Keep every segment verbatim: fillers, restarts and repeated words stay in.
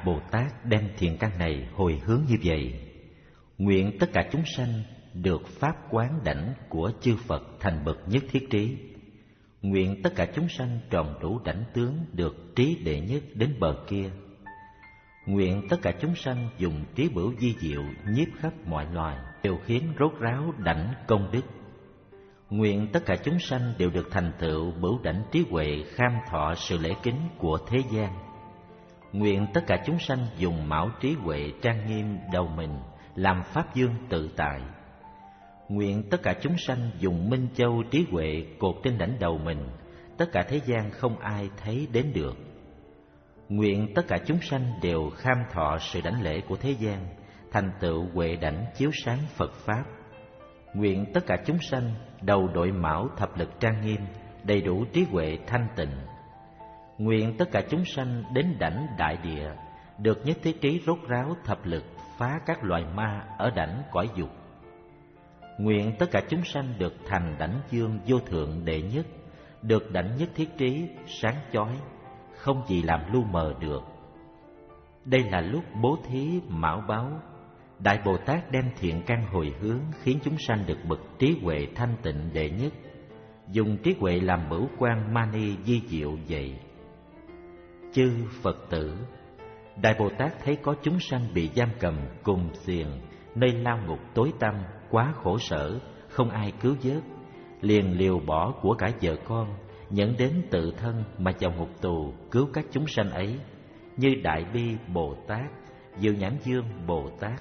Bồ Tát đem thiện căn này hồi hướng như vậy: nguyện tất cả chúng sanh được pháp quán đảnh của chư Phật thành bậc nhất thiết trí. Nguyện tất cả chúng sanh tròn đủ đảnh tướng được trí đệ nhất đến bờ kia. Nguyện tất cả chúng sanh dùng trí bửu di diệu nhiếp khắp mọi loài, đều khiến rốt ráo đảnh công đức. Nguyện tất cả chúng sanh đều được thành tựu bửu đảnh trí huệ kham thọ sự lễ kính của thế gian. Nguyện tất cả chúng sanh dùng mão trí huệ trang nghiêm đầu mình, làm pháp dương tự tại. Nguyện tất cả chúng sanh dùng minh châu trí huệ cột trên đảnh đầu mình, tất cả thế gian không ai thấy đến được. Nguyện tất cả chúng sanh đều kham thọ sự đảnh lễ của thế gian, thành tựu huệ đảnh chiếu sáng Phật pháp. Nguyện tất cả chúng sanh đầu đội mão thập lực trang nghiêm, đầy đủ trí huệ thanh tịnh. Nguyện tất cả chúng sanh đến đảnh đại địa, được nhất thiết trí rốt ráo thập lực phá các loài ma ở đảnh cõi dục. Nguyện tất cả chúng sanh được thành đảnh dương vô thượng đệ nhất, được đảnh nhất thiết trí sáng chói, không gì làm lu mờ được. Đây là lúc bố thí mão báo. Đại Bồ Tát đem thiện căn hồi hướng, khiến chúng sanh được bậc trí huệ thanh tịnh đệ nhất, dùng trí huệ làm bửu quan mani di diệu vậy. Chư Phật tử, Đại Bồ Tát thấy có chúng sanh bị giam cầm cùng xiềng nơi lao ngục tối tăm, quá khổ sở, không ai cứu vớt, liền liều bỏ của cải vợ con, nhẫn đến tự thân mà vào ngục tù cứu các chúng sanh ấy, như Đại Bi Bồ Tát, Diệu Nhãn Dương Bồ Tát.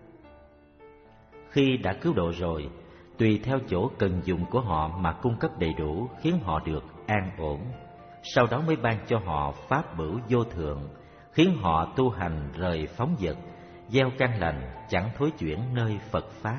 Khi đã cứu độ rồi, tùy theo chỗ cần dùng của họ mà cung cấp đầy đủ, khiến họ được an ổn. Sau đó mới ban cho họ pháp bửu vô thượng, khiến họ tu hành rời phóng dật, gieo căn lành, chẳng thối chuyển nơi Phật pháp.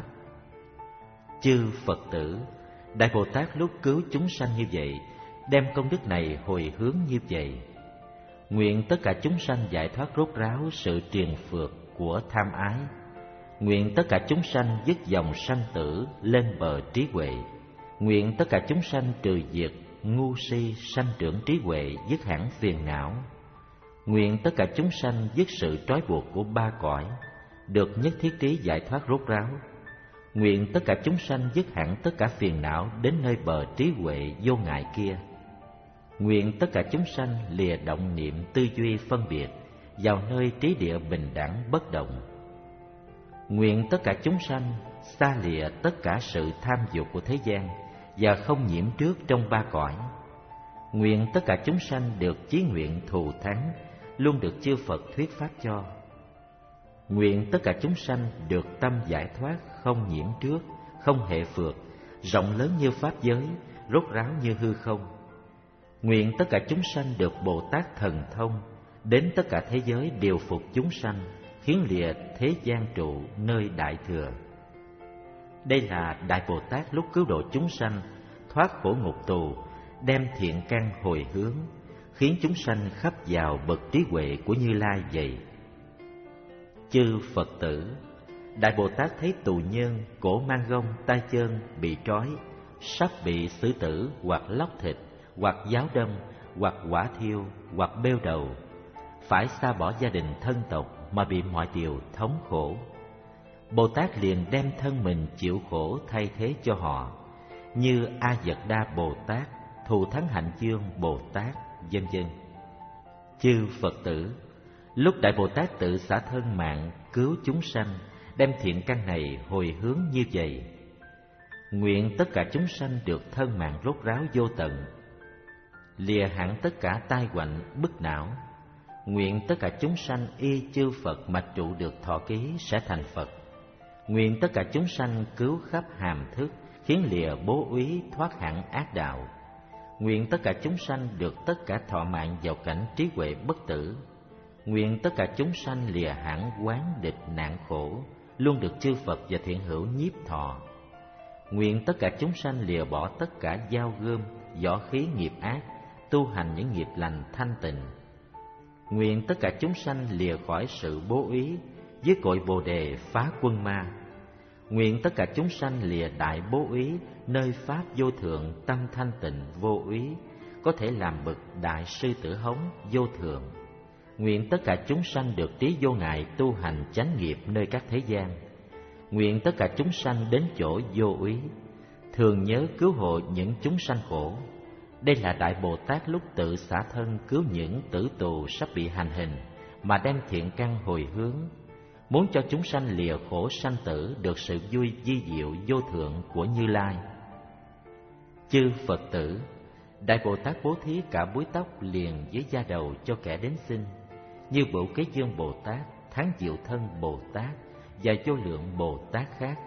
Chư Phật tử, Đại Bồ Tát lúc cứu chúng sanh như vậy, đem công đức này hồi hướng như vậy. Nguyện tất cả chúng sanh giải thoát rốt ráo sự triền phược của tham ái. Nguyện tất cả chúng sanh dứt dòng sanh tử lên bờ trí huệ. Nguyện tất cả chúng sanh trừ diệt ngu si, sanh trưởng trí huệ, dứt hẳn phiền não. Nguyện tất cả chúng sanh dứt sự trói buộc của ba cõi, được nhất thiết trí giải thoát rốt ráo. Nguyện tất cả chúng sanh dứt hẳn tất cả phiền não đến nơi bờ trí huệ vô ngại kia. Nguyện tất cả chúng sanh lìa động niệm tư duy phân biệt, vào nơi trí địa bình đẳng bất động. Nguyện tất cả chúng sanh xa lìa tất cả sự tham dục của thế gian và không nhiễm trước trong ba cõi. Nguyện tất cả chúng sanh được chí nguyện thù thắng, luôn được chư Phật thuyết pháp cho. Nguyện tất cả chúng sanh được tâm giải thoát, không nhiễm trước, không hệ phược, rộng lớn như pháp giới, rốt ráo như hư không. Nguyện tất cả chúng sanh được Bồ Tát thần thông, đến tất cả thế giới điều phục chúng sanh, khiến lìa thế gian trụ nơi đại thừa. Đây là Đại Bồ Tát lúc cứu độ chúng sanh thoát khổ ngục tù, đem thiện căn hồi hướng, khiến chúng sanh khắp vào bậc trí huệ của Như Lai vậy. Chư Phật tử, Đại Bồ Tát thấy tù nhân cổ mang gông tay chân bị trói, sắp bị xử tử hoặc lóc thịt, hoặc giáo đâm, hoặc hỏa thiêu, hoặc bêu đầu, phải xa bỏ gia đình thân tộc mà bị mọi điều thống khổ. Bồ Tát liền đem thân mình chịu khổ thay thế cho họ, như A Dật Đa Bồ Tát, Thù Thắng Hạnh Dương Bồ Tát, vân vân. Chư Phật tử, lúc Đại Bồ Tát tự xả thân mạng cứu chúng sanh, đem thiện căn này hồi hướng như vậy. Nguyện tất cả chúng sanh được thân mạng rốt ráo vô tận, lìa hẳn tất cả tai hoạnh bức não. Nguyện tất cả chúng sanh y chư Phật mà trụ được thọ ký sẽ thành Phật. Nguyện tất cả chúng sanh cứu khắp hàm thức, khiến lìa bố úy thoát hẳn ác đạo. Nguyện tất cả chúng sanh được tất cả thọ mạng vào cảnh trí huệ bất tử. Nguyện tất cả chúng sanh lìa hẳn quán địch nạn khổ, luôn được chư Phật và thiện hữu nhiếp thọ. Nguyện tất cả chúng sanh lìa bỏ tất cả dao gươm, võ khí nghiệp ác, tu hành những nghiệp lành thanh tịnh. Nguyện tất cả chúng sanh lìa khỏi sự bố úy, dưới cội Bồ Đề phá quân ma. Nguyện tất cả chúng sanh lìa đại bố úy, nơi pháp vô thượng tâm thanh tịnh vô úy, có thể làm bậc đại sư tử hống vô thượng. Nguyện tất cả chúng sanh được trí vô ngại tu hành chánh nghiệp nơi các thế gian. Nguyện tất cả chúng sanh đến chỗ vô úy, thường nhớ cứu hộ những chúng sanh khổ. Đây là Đại Bồ Tát lúc tự xả thân cứu những tử tù sắp bị hành hình, mà đem thiện căn hồi hướng, muốn cho chúng sanh lìa khổ sanh tử, được sự vui vi diệu vô thượng của Như Lai. Chư Phật tử, Đại Bồ Tát bố thí cả búi tóc liền dưới da đầu cho kẻ đến xin, như Bửu Kế Dương Bồ Tát, Tháng Diệu Thân Bồ Tát và vô lượng Bồ Tát khác.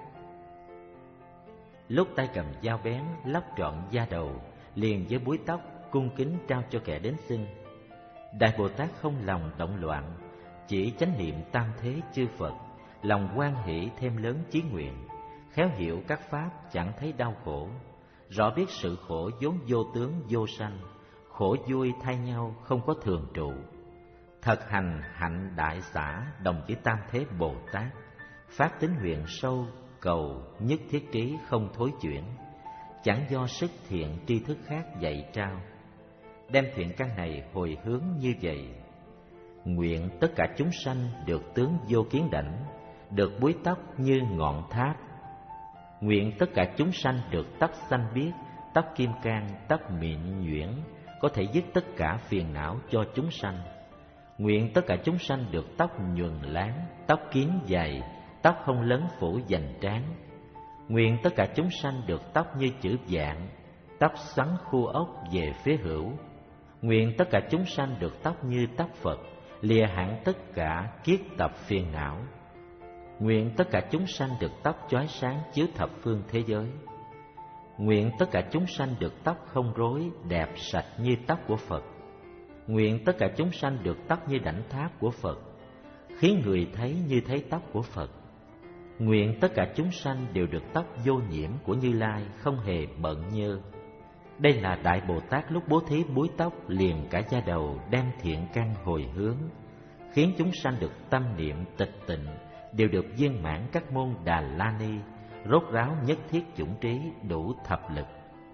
Lúc tay cầm dao bén lóc trọn da đầu, liền với búi tóc cung kính trao cho kẻ đến xin. Đại Bồ Tát không lòng động loạn, chỉ chánh niệm tam thế chư Phật, lòng hoan hỷ thêm lớn chí nguyện, khéo hiểu các pháp chẳng thấy đau khổ, rõ biết sự khổ vốn vô tướng vô sanh, khổ vui thay nhau không có thường trụ. Thật hành hạnh đại xả đồng với tam thế Bồ Tát, phát tín nguyện sâu cầu nhất thiết trí không thối chuyển, chẳng do sức thiện tri thức khác dạy trao. Đem thiện căn này hồi hướng như vậy: nguyện tất cả chúng sanh được tướng vô kiến đảnh, được búi tóc như ngọn tháp. Nguyện tất cả chúng sanh được tóc xanh biếc, tóc kim cang, tóc mịn nhuyễn, có thể dứt tất cả phiền não cho chúng sanh. Nguyện tất cả chúng sanh được tóc nhuần láng, tóc kín dày, tóc không lớn phủ dành trán. Nguyện tất cả chúng sanh được tóc như chữ vạn, tóc xoắn khu ốc về phía hữu. Nguyện tất cả chúng sanh được tóc như tóc Phật, lìa hẳn tất cả kiết tập phiền não. Nguyện tất cả chúng sanh được tóc chói sáng chiếu thập phương thế giới. Nguyện tất cả chúng sanh được tóc không rối, đẹp sạch như tóc của Phật. Nguyện tất cả chúng sanh được tóc như đảnh tháp của Phật, khiến người thấy như thấy tóc của Phật. Nguyện tất cả chúng sanh đều được tóc vô nhiễm của Như Lai, không hề bận nhơ. Đây là Đại Bồ Tát lúc bố thí búi tóc liền cả da đầu, đem thiện căn hồi hướng, khiến chúng sanh được tâm niệm tịch tịnh, đều được viên mãn các môn Đà La Ni, rốt ráo nhất thiết chủng trí, đủ thập lực.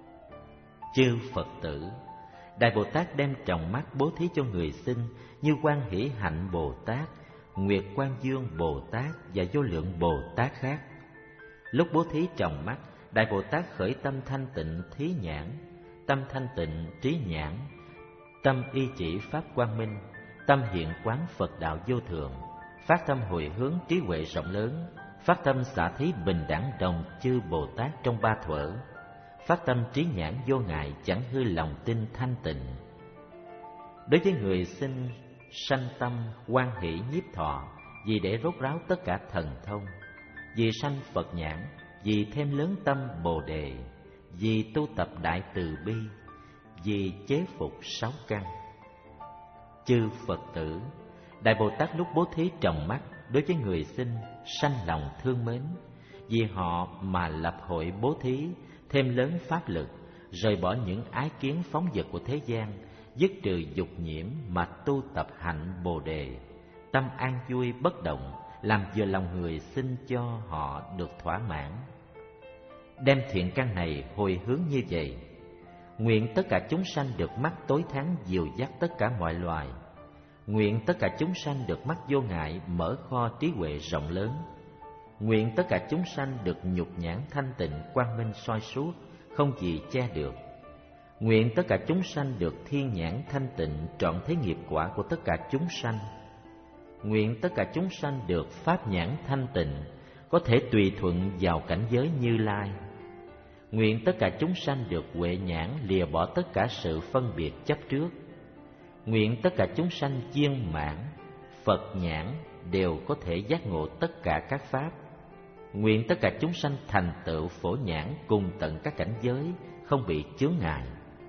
Chư Phật tử, Đại Bồ Tát đem tròng mắt bố thí cho người sinh, như Quan Hỷ Hạnh Bồ Tát, Nguyệt Quan Dương Bồ Tát và vô lượng Bồ Tát khác. Lúc bố thí tròng mắt, Đại Bồ Tát khởi tâm thanh tịnh thí nhãn, tâm thanh tịnh trí nhãn, tâm y chỉ pháp quang minh, tâm hiện quán Phật đạo vô thượng, phát tâm hồi hướng trí huệ rộng lớn, phát tâm xả thí bình đẳng đồng chư Bồ Tát trong ba thuở, phát tâm trí nhãn vô ngại chẳng hư lòng tin thanh tịnh. Đối với người sinh sanh tâm hoan hỷ nhiếp thọ, vì để rốt ráo tất cả thần thông, vì sanh Phật nhãn, vì thêm lớn tâm Bồ đề, vì tu tập đại từ bi, vì chế phục sáu căn. Chư Phật tử, Đại Bồ Tát lúc bố thí tròng mắt đối với người sinh sanh lòng thương mến, vì họ mà lập hội bố thí, thêm lớn pháp lực, rời bỏ những ái kiến phóng dật của thế gian, dứt trừ dục nhiễm mà tu tập hạnh Bồ đề, tâm an vui bất động, làm vừa lòng người sinh cho họ được thỏa mãn. Đem thiện căn này hồi hướng như vậy: nguyện tất cả chúng sanh được mắt tối thắng dìu dắt tất cả mọi loài. Nguyện tất cả chúng sanh được mắt vô ngại mở kho trí huệ rộng lớn. Nguyện tất cả chúng sanh được nhục nhãn thanh tịnh quang minh soi suốt, không gì che được. Nguyện tất cả chúng sanh được thiên nhãn thanh tịnh trọn thế nghiệp quả của tất cả chúng sanh. Nguyện tất cả chúng sanh được pháp nhãn thanh tịnh, có thể tùy thuận vào cảnh giới Như Lai. Nguyện tất cả chúng sanh được huệ nhãn lìa bỏ tất cả sự phân biệt chấp trước. Nguyện tất cả chúng sanh viên mãn Phật nhãn đều có thể giác ngộ tất cả các pháp. Nguyện tất cả chúng sanh thành tựu phổ nhãn cùng tận các cảnh giới, không bị chướng ngại.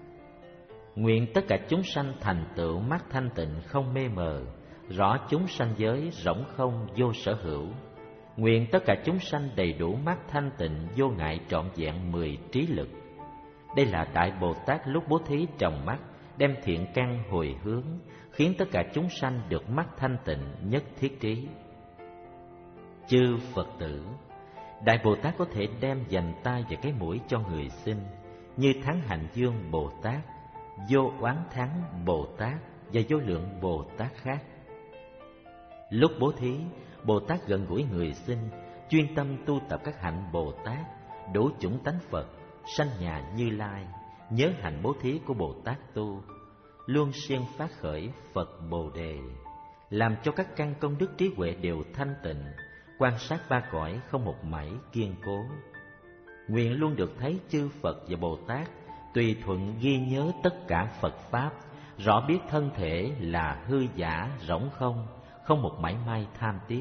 Nguyện tất cả chúng sanh thành tựu mắt thanh tịnh không mê mờ, rõ chúng sanh giới rỗng không vô sở hữu. Nguyện tất cả chúng sanh đầy đủ mắt thanh tịnh vô ngại trọn vẹn mười trí lực. Đây là Đại Bồ Tát lúc bố thí tròng mắt, đem thiện căn hồi hướng, khiến tất cả chúng sanh được mắt thanh tịnh nhất thiết trí. Chư Phật tử, Đại Bồ Tát có thể đem dành tay và cái mũi cho người sinh, như Thắng Hạnh Dương Bồ Tát, Vô Oán Thắng Bồ Tát và vô lượng Bồ Tát khác. Lúc bố thí, Bồ Tát gần gũi người sinh, chuyên tâm tu tập các hạnh Bồ Tát, đủ chủng tánh Phật, sanh nhà Như Lai, nhớ hạnh bố thí của Bồ Tát tu, luôn siêng phát khởi Phật Bồ Đề, làm cho các căn công đức trí huệ đều thanh tịnh, quan sát ba cõi không một mảy kiên cố. Nguyện luôn được thấy chư Phật và Bồ Tát tùy thuận ghi nhớ tất cả Phật Pháp, rõ biết thân thể là hư giả, rỗng không, không một mảy may tham tiếc.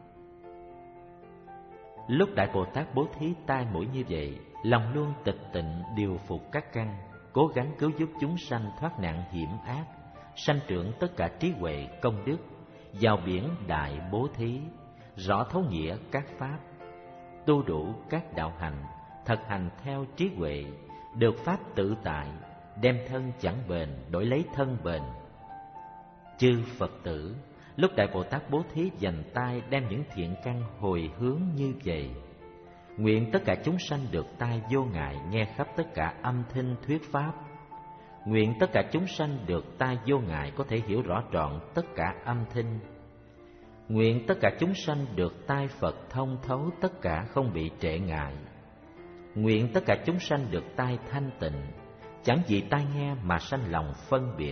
Lúc Đại Bồ Tát bố thí tai mũi như vậy, lòng luôn tịch tịnh điều phục các căn, cố gắng cứu giúp chúng sanh thoát nạn hiểm ác, sanh trưởng tất cả trí huệ công đức, vào biển đại bố thí, rõ thấu nghĩa các pháp, tu đủ các đạo hành, thực hành theo trí huệ, được pháp tự tại, đem thân chẳng bền đổi lấy thân bền. Chư Phật tử, lúc Đại Bồ Tát bố thí dành tay đem những thiện căn hồi hướng như vậy, nguyện tất cả chúng sanh được tai vô ngại nghe khắp tất cả âm thanh thuyết pháp. Nguyện tất cả chúng sanh được tai vô ngại có thể hiểu rõ trọn tất cả âm thanh. Nguyện tất cả chúng sanh được tai Phật thông thấu tất cả không bị trệ ngại. Nguyện tất cả chúng sanh được tai thanh tịnh, chẳng vì tai nghe mà sanh lòng phân biệt.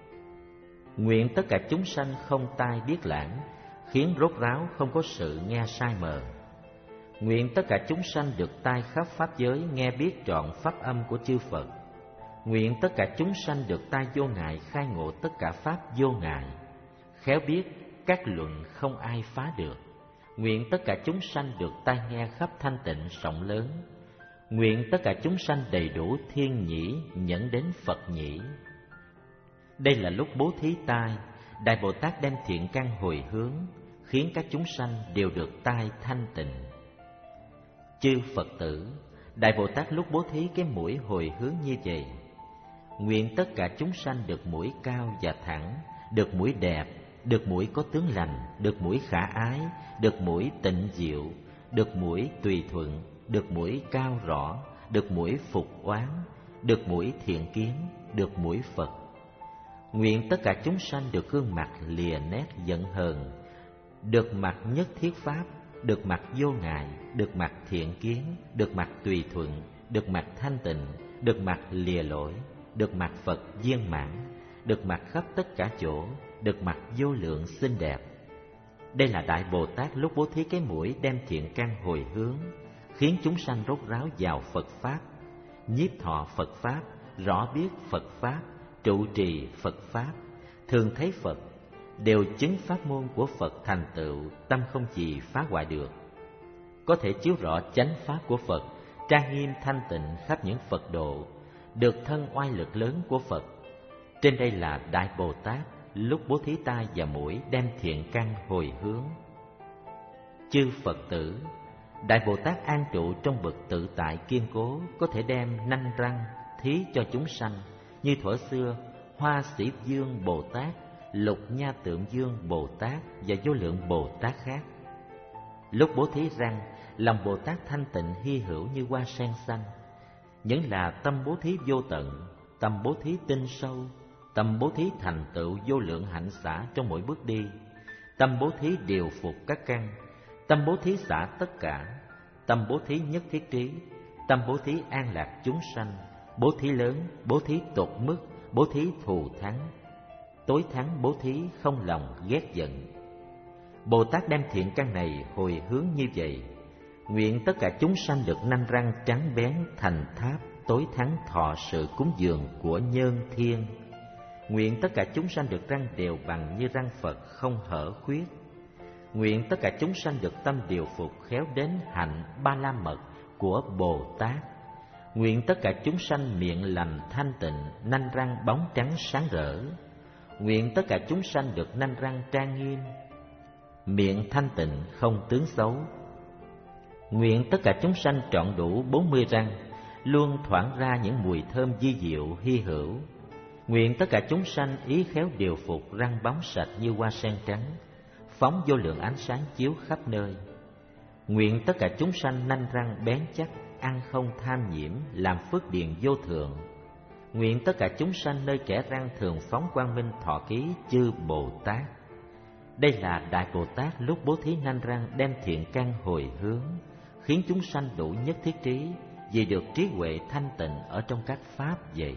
Nguyện tất cả chúng sanh không tai biết lãng, khiến rốt ráo không có sự nghe sai mờ. Nguyện tất cả chúng sanh được tai khắp pháp giới nghe biết trọn pháp âm của chư Phật. Nguyện tất cả chúng sanh được tai vô ngại khai ngộ tất cả pháp vô ngại, khéo biết các luận không ai phá được. Nguyện tất cả chúng sanh được tai nghe khắp thanh tịnh rộng lớn. Nguyện tất cả chúng sanh đầy đủ thiên nhĩ nhẫn đến Phật nhĩ. Đây là lúc bố thí tai, Đại Bồ Tát đem thiện căn hồi hướng, khiến các chúng sanh đều được tai thanh tịnh. Chư Phật tử, Đại Bồ Tát lúc bố thí cái mũi hồi hướng như vậy, nguyện tất cả chúng sanh được mũi cao và thẳng, được mũi đẹp, được mũi có tướng lành, được mũi khả ái, được mũi tịnh diệu, được mũi tùy thuận, được mũi cao rõ, được mũi phục oán, được mũi thiện kiến, được mũi Phật. Nguyện tất cả chúng sanh được gương mặt lìa nét giận hờn, được mặt nhất thiết pháp, được mặt vô ngại, được mặt thiện kiến, được mặt tùy thuận, được mặt thanh tịnh, được mặt lìa lỗi, được mặt Phật viên mãn, được mặt khắp tất cả chỗ, được mặt vô lượng xinh đẹp. Đây là Đại Bồ Tát lúc bố thí cái mũi đem thiện căn hồi hướng, khiến chúng sanh rốt ráo vào Phật Pháp, nhiếp thọ Phật Pháp, rõ biết Phật Pháp, trụ trì Phật Pháp, thường thấy Phật, đều chứng pháp môn của Phật thành tựu, tâm không gì phá hoại được. Có thể chiếu rõ chánh pháp của Phật, trang nghiêm thanh tịnh khắp những Phật độ, được thân oai lực lớn của Phật. Trên đây là Đại Bồ Tát lúc bố thí tai và mũi đem thiện căn hồi hướng. Chư Phật tử, Đại Bồ Tát an trụ trong bậc tự tại kiên cố, có thể đem nanh răng thí cho chúng sanh, như thuở xưa Hoa Sĩ Dương Bồ Tát, Lục Nha Tượng Dương Bồ Tát và vô lượng Bồ Tát khác. Lúc bố thí răng, lòng Bồ Tát thanh tịnh hy hữu như hoa sen xanh. Những là tâm bố thí vô tận, tâm bố thí tinh sâu, tâm bố thí thành tựu vô lượng hạnh xả trong mỗi bước đi, tâm bố thí điều phục các căn, tâm bố thí xả tất cả, tâm bố thí nhất thiết trí, tâm bố thí an lạc chúng sanh, bố thí lớn, bố thí tột mức, bố thí thù thắng, tối thắng bố thí không lòng ghét giận. Bồ Tát đem thiện căn này hồi hướng như vậy, nguyện tất cả chúng sanh được nanh răng trắng bén thành tháp, tối thắng thọ sự cúng dường của nhân thiên. Nguyện tất cả chúng sanh được răng đều bằng như răng Phật không hở khuyết. Nguyện tất cả chúng sanh được tâm điều phục khéo đến hạnh ba la mật của Bồ Tát. Nguyện tất cả chúng sanh miệng lành thanh tịnh, nanh răng bóng trắng sáng rỡ. Nguyện tất cả chúng sanh được nanh răng trang nghiêm, miệng thanh tịnh không tướng xấu. Nguyện tất cả chúng sanh trọn đủ bốn mươi răng, luôn thoảng ra những mùi thơm vi diệu hy hữu. Nguyện tất cả chúng sanh ý khéo điều phục răng bóng sạch như hoa sen trắng, phóng vô lượng ánh sáng chiếu khắp nơi. Nguyện tất cả chúng sanh nanh răng bén chắc, ăn không tham nhiễm, làm phước điền vô thượng. Nguyện tất cả chúng sanh nơi kẻ răng thường phóng quang minh thọ ký chư Bồ Tát. Đây là Đại Bồ Tát lúc bố thí nanh răng đem thiện căn hồi hướng, khiến chúng sanh đủ nhất thiết trí, vì được trí huệ thanh tịnh ở trong các pháp vậy.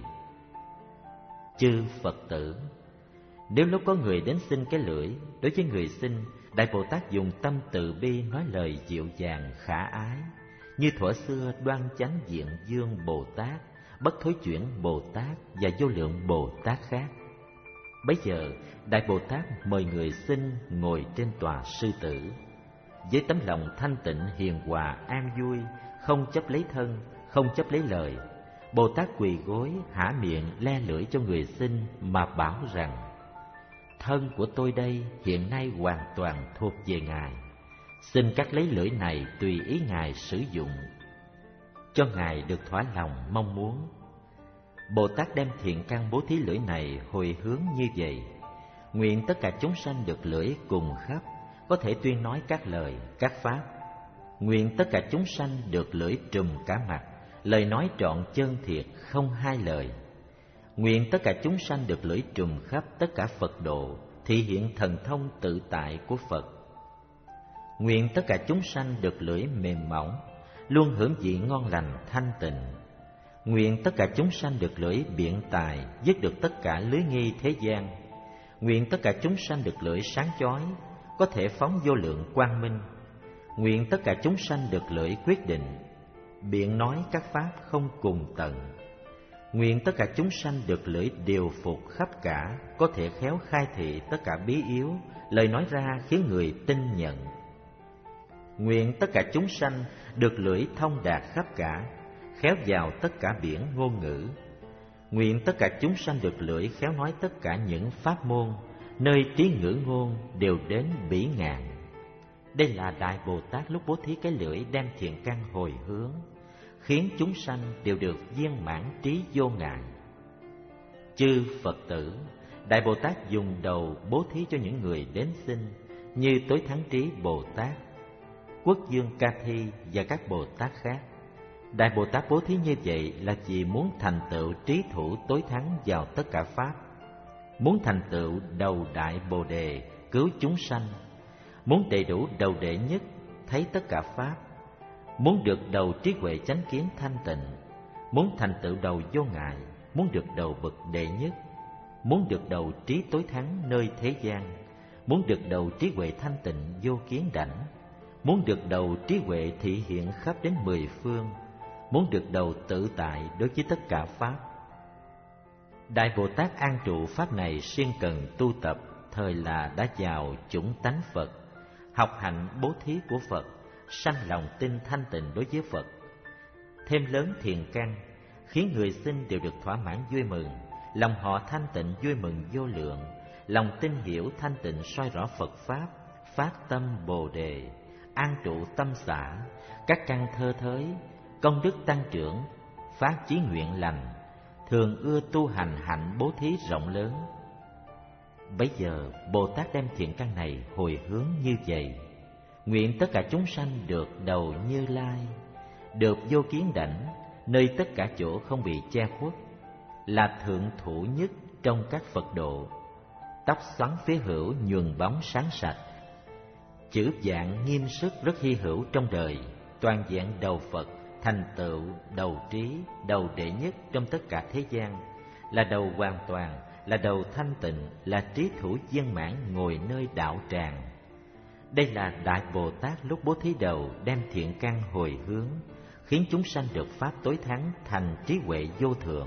Chư Phật tử, nếu lúc có người đến xin cái lưỡi, đối với người xin, Đại Bồ Tát dùng tâm từ bi nói lời dịu dàng khả ái, như thuở xưa Đoan Chánh Diện Dương Bồ Tát, Bất Thối Chuyển Bồ Tát và vô lượng Bồ Tát khác. Bấy giờ Đại Bồ Tát mời người xin ngồi trên tòa sư tử, với tấm lòng thanh tịnh hiền hòa an vui, không chấp lấy thân, không chấp lấy lời. Bồ Tát quỳ gối há miệng le lưỡi cho người xin mà bảo rằng: thân của tôi đây hiện nay hoàn toàn thuộc về Ngài, xin cắt lấy lưỡi này tùy ý Ngài sử dụng, cho Ngài được thỏa lòng mong muốn. Bồ Tát đem thiện căn bố thí lưỡi này hồi hướng như vậy: nguyện tất cả chúng sanh được lưỡi cùng khắp, có thể tuyên nói các lời, các pháp. Nguyện tất cả chúng sanh được lưỡi trùm cả mặt, lời nói trọn chân thiệt không hai lời. Nguyện tất cả chúng sanh được lưỡi trùm khắp tất cả Phật độ, thị hiện thần thông tự tại của Phật. Nguyện tất cả chúng sanh được lưỡi mềm mỏng, luôn hưởng vị ngon lành thanh tịnh. Nguyện tất cả chúng sanh được lưỡi biện tài, dứt được tất cả lưới nghi thế gian. Nguyện tất cả chúng sanh được lưỡi sáng chói, có thể phóng vô lượng quang minh. Nguyện tất cả chúng sanh được lưỡi quyết định, biện nói các pháp không cùng tận. Nguyện tất cả chúng sanh được lưỡi điều phục khắp cả, có thể khéo khai thị tất cả bí yếu, lời nói ra khiến người tin nhận. Nguyện tất cả chúng sanh được lưỡi thông đạt khắp cả, khéo vào tất cả biển ngôn ngữ. Nguyện tất cả chúng sanh được lưỡi khéo nói tất cả những pháp môn, nơi trí ngữ ngôn đều đến bỉ ngạn. Đây là Đại Bồ Tát lúc bố thí cái lưỡi đem thiện căn hồi hướng, khiến chúng sanh đều được viên mãn trí vô ngại. Chư Phật tử, Đại Bồ Tát dùng đầu bố thí cho những người đến xin, như Tối Thắng Trí Bồ Tát, Quốc Dương Ca Thi và các Bồ Tát khác. Đại Bồ Tát bố thí như vậy là vì muốn thành tựu trí thủ tối thắng vào tất cả pháp, muốn thành tựu đầu đại Bồ Đề cứu chúng sanh, muốn đầy đủ đầu đệ nhất thấy tất cả pháp, muốn được đầu trí huệ chánh kiến thanh tịnh, muốn thành tựu đầu vô ngại, muốn được đầu bậc đệ nhất, muốn được đầu trí tối thắng nơi thế gian, muốn được đầu trí huệ thanh tịnh vô kiến đảnh, muốn được đầu trí huệ thị hiện khắp đến mười phương, muốn được đầu tự tại đối với tất cả pháp. Đại Bồ Tát an trụ pháp này siêng cần tu tập, thời là đã vào chủng tánh Phật, học hạnh bố thí của Phật, sanh lòng tin thanh tịnh đối với Phật, thêm lớn thiện căn, khiến người xin đều được thỏa mãn vui mừng, lòng họ thanh tịnh vui mừng vô lượng, lòng tin hiểu thanh tịnh soi rõ Phật pháp, phát tâm Bồ Đề, an trụ tâm xả, các căn thơ thới, công đức tăng trưởng, phát chí nguyện lành, thường ưa tu hành hạnh bố thí rộng lớn. Bấy giờ Bồ Tát đem thiện căn này hồi hướng như vậy: nguyện tất cả chúng sanh được đầu Như Lai, được vô kiến đảnh, nơi tất cả chỗ không bị che khuất, là thượng thủ nhất trong các Phật độ, tóc xoắn phía hữu nhuần bóng sáng sạch, chữ dạng nghiêm sức rất hy hữu trong đời, toàn vẹn đầu Phật, thành tựu đầu trí, đầu đệ nhất trong tất cả thế gian, là đầu hoàn toàn, là đầu thanh tịnh, là trí thủ viên mãn ngồi nơi đạo tràng. Đây là Đại Bồ Tát lúc bố thí đầu đem thiện căn hồi hướng, khiến chúng sanh được pháp tối thắng thành trí huệ vô thượng.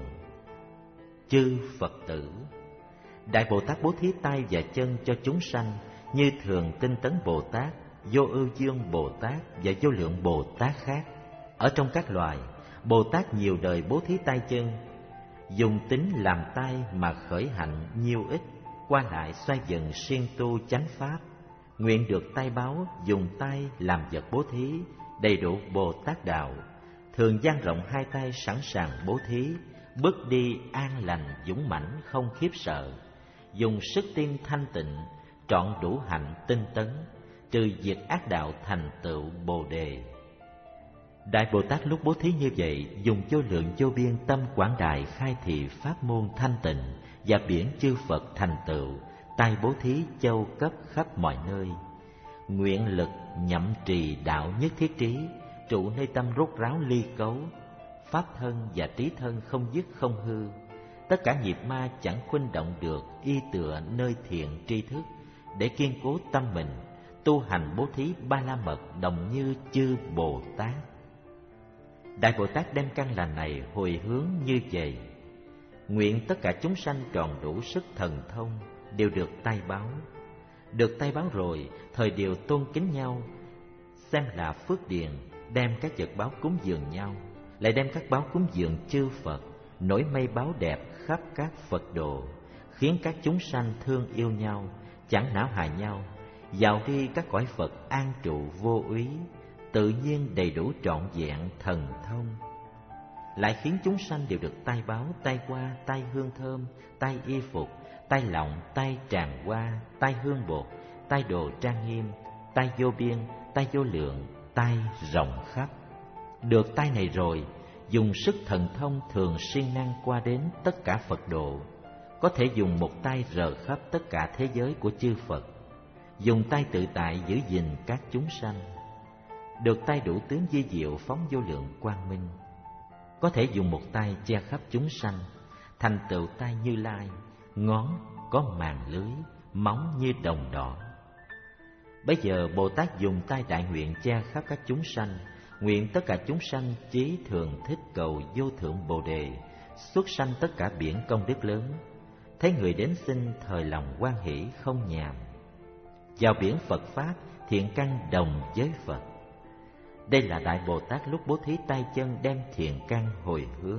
Chư Phật tử, Đại Bồ Tát bố thí tay và chân cho chúng sanh, như Thường Tinh Tấn Bồ Tát, Vô Ưu Dương Bồ Tát và vô lượng Bồ Tát khác. Ở trong các loài, Bồ Tát nhiều đời bố thí tay chân, dùng tính làm tay mà khởi hạnh nhiêu ích, qua lại xoay dần siêng tu chánh pháp, nguyện được tay báo dùng tay làm vật bố thí, đầy đủ Bồ Tát đạo, thường dang rộng hai tay sẵn sàng bố thí, bước đi an lành dũng mãnh không khiếp sợ, dùng sức tiên thanh tịnh, trọn đủ hạnh tinh tấn, trừ diệt ác đạo thành tựu Bồ Đề. Đại Bồ Tát lúc bố thí như vậy, dùng vô lượng vô biên tâm quảng đại khai thị pháp môn thanh tịnh và biển chư Phật thành tựu, tay bố thí châu cấp khắp mọi nơi. Nguyện lực nhậm trì đạo nhất thiết trí, trụ nơi tâm rốt ráo ly cấu. Pháp thân và trí thân không dứt không hư, tất cả nghiệp ma chẳng khuynh động được, y tựa nơi thiện tri thức. Để kiên cố tâm mình, tu hành bố thí ba la mật đồng như chư Bồ Tát. Đại Bồ Tát đem căn lành này hồi hướng như vậy: nguyện tất cả chúng sanh tròn đủ sức thần thông, đều được tai báo. Được tai báo rồi, thời đều tôn kính nhau, xem là phước điền, đem các vật báo cúng dường nhau, lại đem các báo cúng dường chư Phật, nổi mây báo đẹp khắp các Phật độ, khiến các chúng sanh thương yêu nhau, chẳng não hại nhau, vào đi các cõi Phật an trụ vô úy, tự nhiên đầy đủ trọn vẹn thần thông. Lại khiến chúng sanh đều được tai báo, tai hoa, tai hương thơm, tai y phục, tai lọng, tai tràng hoa, tai hương bột, tai đồ trang nghiêm, tai vô biên, tai vô lượng, tai rộng khắp. Được tai này rồi, dùng sức thần thông thường siêng năng qua đến tất cả Phật độ, có thể dùng một tay rờ khắp tất cả thế giới của chư Phật, dùng tay tự tại giữ gìn các chúng sanh. Được tay đủ tướng di diệu phóng vô lượng quang minh, có thể dùng một tay che khắp chúng sanh, thành tựu tay Như Lai, ngón có màng lưới, móng như đồng đỏ. Bây giờ Bồ Tát dùng tay đại nguyện che khắp các chúng sanh, nguyện tất cả chúng sanh chí thường thích cầu vô thượng Bồ đề, xuất sanh tất cả biển công đức lớn. Thấy người đến xin, thời lòng hoan hỷ không nhàm, vào biển Phật pháp thiện căn đồng với Phật. Đây là Đại Bồ Tát lúc bố thí tay chân đem thiện căn hồi hướng.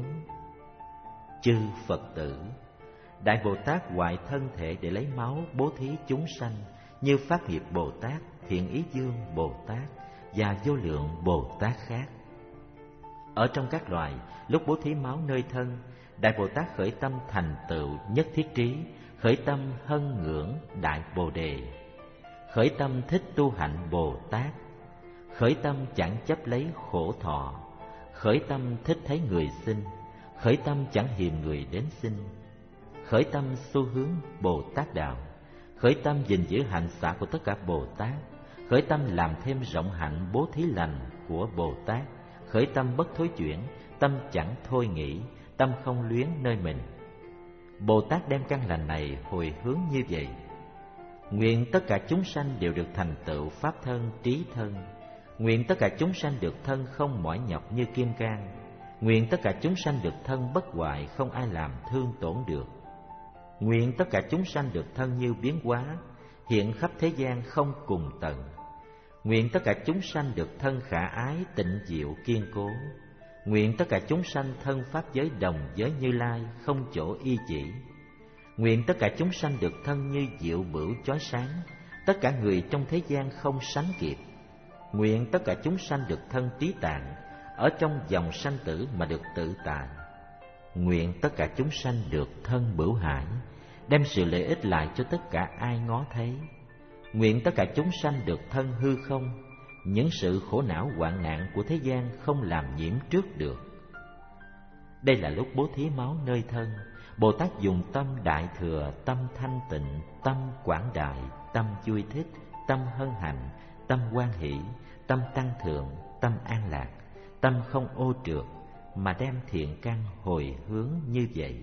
Chư Phật tử, Đại Bồ Tát hoại thân thể để lấy máu bố thí chúng sanh, như Pháp Nghiệp Bồ Tát, Thiện Ý Dương Bồ Tát và vô lượng Bồ Tát khác. Ở trong các loài, lúc bố thí máu nơi thân, Đại Bồ Tát khởi tâm thành tựu nhất thiết trí, khởi tâm hân ngưỡng Đại Bồ Đề, khởi tâm thích tu hạnh Bồ Tát, khởi tâm chẳng chấp lấy khổ thọ, khởi tâm thích thấy người sinh, khởi tâm chẳng hiềm người đến sinh, khởi tâm xu hướng Bồ Tát đạo, khởi tâm gìn giữ hạnh xả của tất cả Bồ Tát, khởi tâm làm thêm rộng hạnh bố thí lành của Bồ Tát, khởi tâm bất thối chuyển, tâm chẳng thôi nghĩ, tâm không luyến nơi mình. Bồ Tát đem căn lành này hồi hướng như vậy: nguyện tất cả chúng sanh đều được thành tựu pháp thân trí thân, nguyện tất cả chúng sanh được thân không mỏi nhọc như kim cang, nguyện tất cả chúng sanh được thân bất hoại, không ai làm thương tổn được, nguyện tất cả chúng sanh được thân như biến hóa, hiện khắp thế gian không cùng tận, nguyện tất cả chúng sanh được thân khả ái tịnh diệu kiên cố, nguyện tất cả chúng sanh thân pháp giới đồng với Như Lai, không chỗ y chỉ, nguyện tất cả chúng sanh được thân như diệu bửu chói sáng, tất cả người trong thế gian không sánh kịp, nguyện tất cả chúng sanh được thân trí tạng, ở trong dòng sanh tử mà được tự tại, nguyện tất cả chúng sanh được thân bửu hải, đem sự lợi ích lại cho tất cả ai ngó thấy, nguyện tất cả chúng sanh được thân hư không, những sự khổ não hoạn nạn của thế gian không làm nhiễm trước được. Đây là lúc bố thí máu nơi thân, Bồ Tát dùng tâm đại thừa, tâm thanh tịnh, tâm quảng đại, tâm vui thích, tâm hân hạnh, tâm hoan hỷ, tâm tăng thượng, tâm an lạc, tâm không ô trượt, mà đem thiện căn hồi hướng như vậy.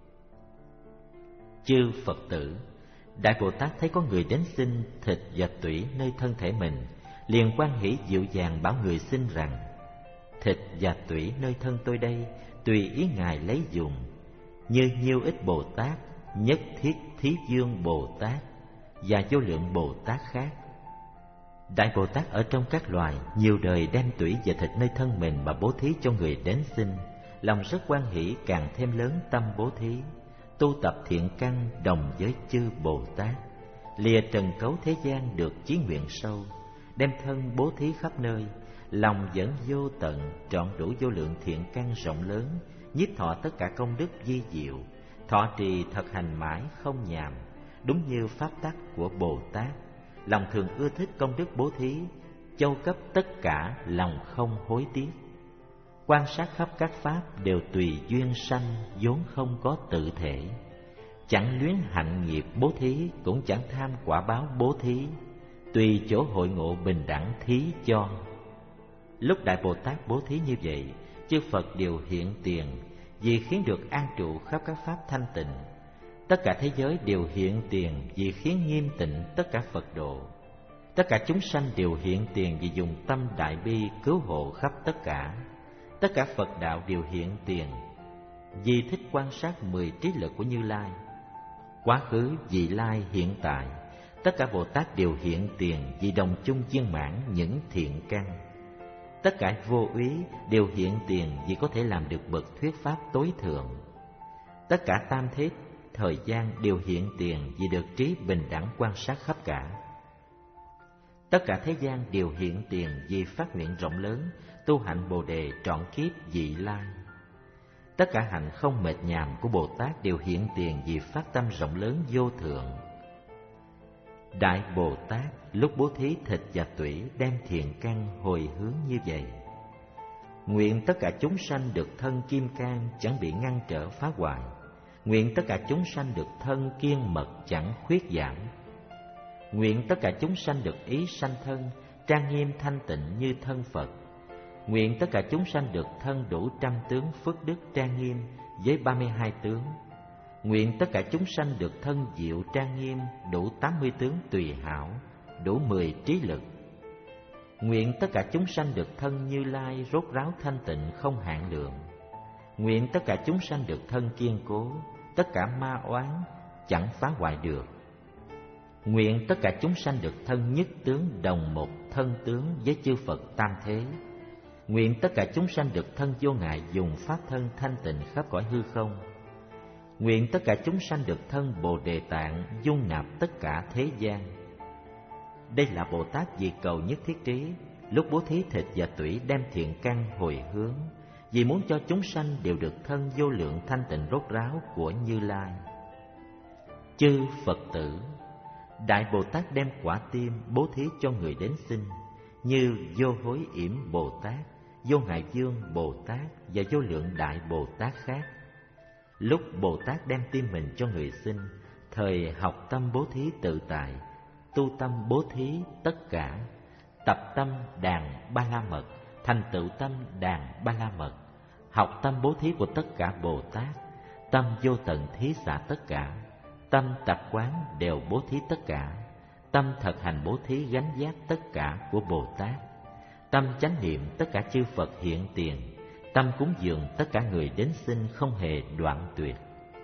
Chư Phật tử, Đại Bồ Tát thấy có người đến xin thịt và tủy nơi thân thể mình, liền hoan hỷ dịu dàng bảo người xin rằng: thịt và tủy nơi thân tôi đây, tùy ý Ngài lấy dùng, như nhiêu ít Bồ Tát, nhất thiết Thí Dương Bồ Tát và vô lượng Bồ Tát khác. Đại Bồ Tát ở trong các loài nhiều đời đem tủy và thịt nơi thân mình mà bố thí cho người đến xin, lòng rất hoan hỷ, càng thêm lớn tâm bố thí, tu tập thiện căn đồng với chư Bồ Tát, lìa trần cấu thế gian được chí nguyện sâu, đem thân bố thí khắp nơi, lòng vẫn vô tận, trọn đủ vô lượng thiện căn rộng lớn, nhiếp thọ tất cả công đức vi diệu, thọ trì thật hành mãi không nhàm, đúng như pháp tắc của Bồ Tát. Lòng thường ưa thích công đức bố thí, châu cấp tất cả lòng không hối tiếc. Quan sát khắp các pháp đều tùy duyên sanh, vốn không có tự thể. chẳng luyến hạnh nghiệp bố thí, cũng chẳng tham quả báo bố thí, tùy chỗ hội ngộ bình đẳng thí cho. Lúc Đại Bồ Tát bố thí như vậy, chư Phật đều hiện tiền, vì khiến được an trụ khắp các pháp thanh tịnh. Tất cả thế giới đều hiện tiền, vì khiến nghiêm tịnh tất cả Phật độ. Tất cả chúng sanh đều hiện tiền, vì dùng tâm đại bi cứu hộ khắp tất cả. Tất cả Phật đạo đều hiện tiền, vì thích quan sát mười trí lực của Như Lai. Quá khứ, vị lai, hiện tại, tất cả Bồ Tát đều hiện tiền, vì đồng chung viên mãn những thiện căn. Tất cả vô úy đều hiện tiền, vì có thể làm được bậc thuyết pháp tối thượng. Tất cả tam thế thời gian đều hiện tiền, vì được trí bình đẳng quan sát khắp cả. Tất cả thế gian đều hiện tiền, vì phát nguyện rộng lớn, tu hạnh Bồ đề trọn kiếp vị lai. Tất cả hạnh không mệt nhàm của Bồ Tát đều hiện tiền, vì phát tâm rộng lớn vô thượng. Đại Bồ Tát lúc bố thí thịt và tủy đem thiện căn hồi hướng như vậy. Nguyện tất cả chúng sanh được thân kim cang, chẳng bị ngăn trở phá hoại. Nguyện tất cả chúng sanh được thân kiên mật, chẳng khuyết giảm. Nguyện tất cả chúng sanh được ý sanh thân, trang nghiêm thanh tịnh như thân Phật. Nguyện tất cả chúng sanh được thân đủ trăm tướng phước đức trang nghiêm với ba mươi hai tướng. Nguyện tất cả chúng sanh được thân diệu trang nghiêm đủ tám mươi tướng tùy hảo, đủ mười trí lực. Nguyện tất cả chúng sanh được thân Như Lai rốt ráo thanh tịnh không hạn lượng. Nguyện tất cả chúng sanh được thân kiên cố, tất cả ma oán chẳng phá hoại được. Nguyện tất cả chúng sanh được thân nhất tướng đồng một thân tướng với chư Phật tam thế. Nguyện tất cả chúng sanh được thân vô ngại dùng pháp thân thanh tịnh khắp cõi hư không. Nguyện tất cả chúng sanh được thân Bồ Đề Tạng dung nạp tất cả thế gian. Đây là Bồ Tát vì cầu nhất thiết trí, lúc bố thí thịt và tủy đem thiện căn hồi hướng, vì muốn cho chúng sanh đều được thân vô lượng thanh tịnh rốt ráo của Như Lai. Chư Phật tử, Đại Bồ Tát đem quả tim bố thí cho người đến xin, như Vô Hối Yểm Bồ Tát, Vô Ngại Dương Bồ Tát và vô lượng Đại Bồ Tát khác. Lúc Bồ Tát đem tim mình cho người xin, thời học tâm bố thí tự tại, tu tâm bố thí tất cả, tập tâm đàn ba la mật, thành tựu tâm đàn ba la mật, học tâm bố thí của tất cả Bồ Tát, tâm vô tận thí xả tất cả, tâm tập quán đều bố thí tất cả, tâm thực hành bố thí gánh vác tất cả của Bồ Tát, tâm chánh niệm tất cả chư Phật hiện tiền, tâm cúng dường tất cả người đến xin không hề đoạn tuyệt.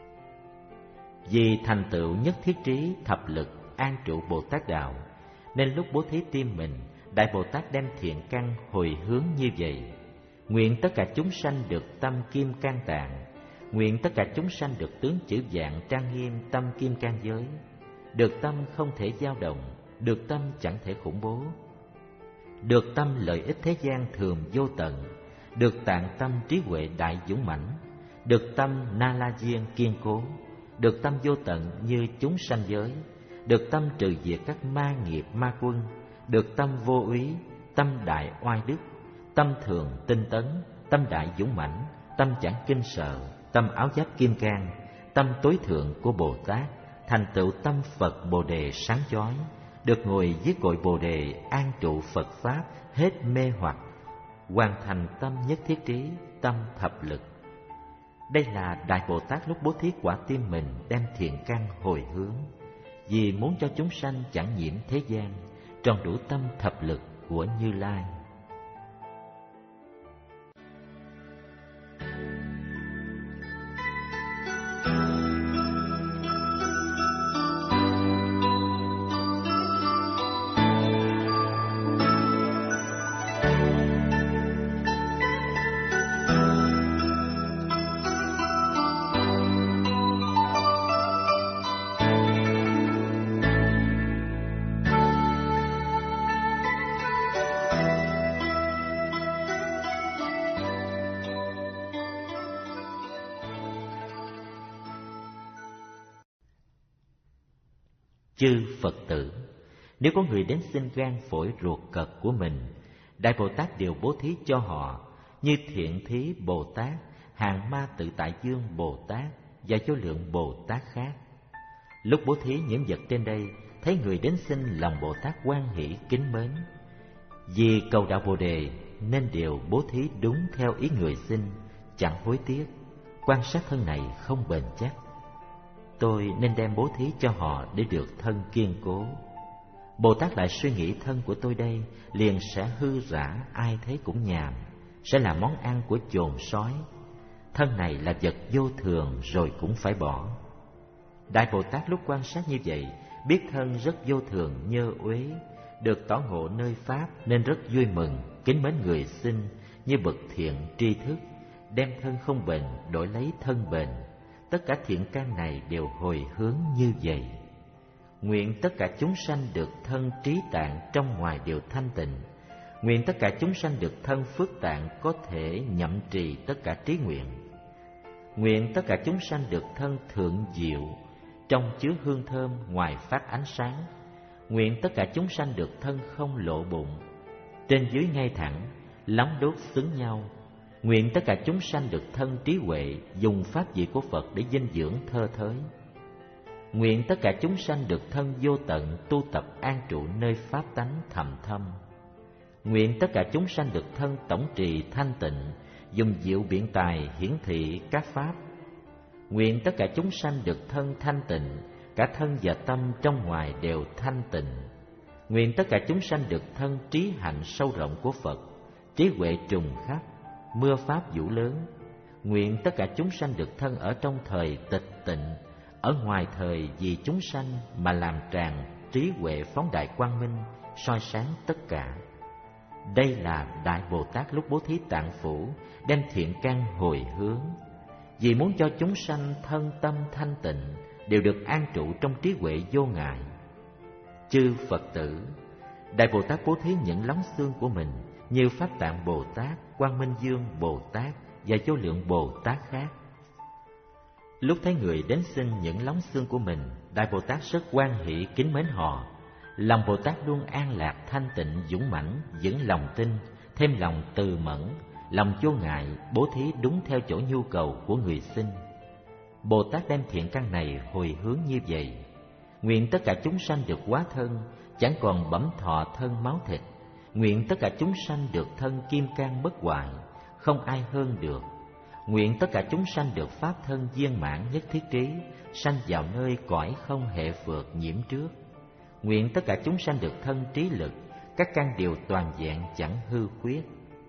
Vì thành tựu nhất thiết trí thập lực an trụ Bồ Tát đạo, nên lúc bố thí tim mình, Đại Bồ Tát đem thiện căn hồi hướng như vậy. Nguyện tất cả chúng sanh được tâm kim cang tạng, nguyện tất cả chúng sanh được tướng chữ vạn trang nghiêm tâm kim cang giới, được tâm không thể dao động, được tâm chẳng thể khủng bố, được tâm lợi ích thế gian thường vô tận, được tạng tâm trí huệ đại dũng mãnh, được tâm na la diên kiên cố, được tâm vô tận như chúng sanh giới, được tâm trừ diệt các ma nghiệp ma quân, được tâm vô úy, tâm đại oai đức, tâm thường tinh tấn, tâm đại dũng mãnh, tâm chẳng kinh sợ, tâm áo giáp kim cang, tâm tối thượng của Bồ Tát, thành tựu tâm Phật Bồ Đề sáng chói, được ngồi dưới cội Bồ Đề an trụ Phật pháp hết mê hoặc, hoàn thành tâm nhất thiết trí, tâm thập lực. Đây là Đại Bồ Tát lúc bố thí quả tim mình đem thiện căn hồi hướng, vì muốn cho chúng sanh chẳng nhiễm thế gian, tròn đủ tâm thập lực của Như Lai. Chư Phật tử, nếu có người đến xin gan phổi ruột cật của mình, Đại Bồ Tát đều bố thí cho họ, như Thiện Thí Bồ Tát, Hàng Ma Tự Tại Dương Bồ Tát và vô lượng Bồ Tát khác. Lúc bố thí những vật trên đây, thấy người đến xin, lòng Bồ Tát hoan hỷ kính mến. Vì cầu đạo Bồ đề nên đều bố thí đúng theo ý người xin, chẳng hối tiếc. Quan sát thân này không bền chắc, tôi nên đem bố thí cho họ để được thân kiên cố. Bồ Tát lại suy nghĩ thân của tôi đây liền sẽ hư rã, ai thấy cũng nhàm, sẽ là món ăn của chồn sói. Thân này là vật vô thường rồi cũng phải bỏ. Đại Bồ Tát lúc quan sát như vậy, biết thân rất vô thường nhơ uế, được tỏ ngộ nơi Pháp nên rất vui mừng, kính mến người sinh như bậc thiện tri thức, đem thân không bền đổi lấy thân bền. Tất cả thiện căn này đều hồi hướng như vậy. Nguyện tất cả chúng sanh được thân trí tạng trong ngoài đều thanh tịnh. Nguyện tất cả chúng sanh được thân phước tạng có thể nhậm trì tất cả trí nguyện. Nguyện tất cả chúng sanh được thân thượng diệu, trong chứa hương thơm, ngoài phát ánh sáng. Nguyện tất cả chúng sanh được thân không lộ bụng, trên dưới ngay thẳng, lóng đốt xứng nhau. Nguyện tất cả chúng sanh được thân trí huệ, dùng pháp vị của Phật để dinh dưỡng thơ thới. Nguyện tất cả chúng sanh được thân vô tận, tu tập an trụ nơi pháp tánh thầm thâm. Nguyện tất cả chúng sanh được thân tổng trì thanh tịnh, dùng diệu biện tài hiển thị các pháp. Nguyện tất cả chúng sanh được thân thanh tịnh, cả thân và tâm trong ngoài đều thanh tịnh. Nguyện tất cả chúng sanh được thân trí hạnh sâu rộng của Phật, trí huệ trùng khắp, mưa pháp vũ lớn. Nguyện tất cả chúng sanh được thân ở trong thời tịch tịnh, ở ngoài thời vì chúng sanh mà làm tràn trí huệ phóng đại quang minh, soi sáng tất cả. Đây là Đại Bồ Tát lúc bố thí tạng phủ, đem thiện căn hồi hướng, vì muốn cho chúng sanh thân tâm thanh tịnh, đều được an trụ trong trí huệ vô ngại. Chư Phật tử, Đại Bồ Tát bố thí những lóng xương của mình như Pháp Tạng Bồ Tát, Quang Minh Dương Bồ Tát và vô lượng Bồ Tát khác. Lúc thấy người đến xin những lóng xương của mình, Đại Bồ Tát rất hoan hỷ kính mến họ. Lòng Bồ Tát luôn an lạc thanh tịnh dũng mãnh, vững lòng tin, thêm lòng từ mẫn, lòng vô ngại, bố thí đúng theo chỗ nhu cầu của người xin. Bồ Tát đem thiện căn này hồi hướng như vậy. Nguyện tất cả chúng sanh được hóa thân, chẳng còn bẩm thọ thân máu thịt. Nguyện tất cả chúng sanh được thân kim cang bất hoại, không ai hơn được. Nguyện tất cả chúng sanh được pháp thân viên mãn nhất thiết trí, sanh vào nơi cõi không hệ phược nhiễm trước. Nguyện tất cả chúng sanh được thân trí lực, các căn đều toàn vẹn chẳng hư khuyết.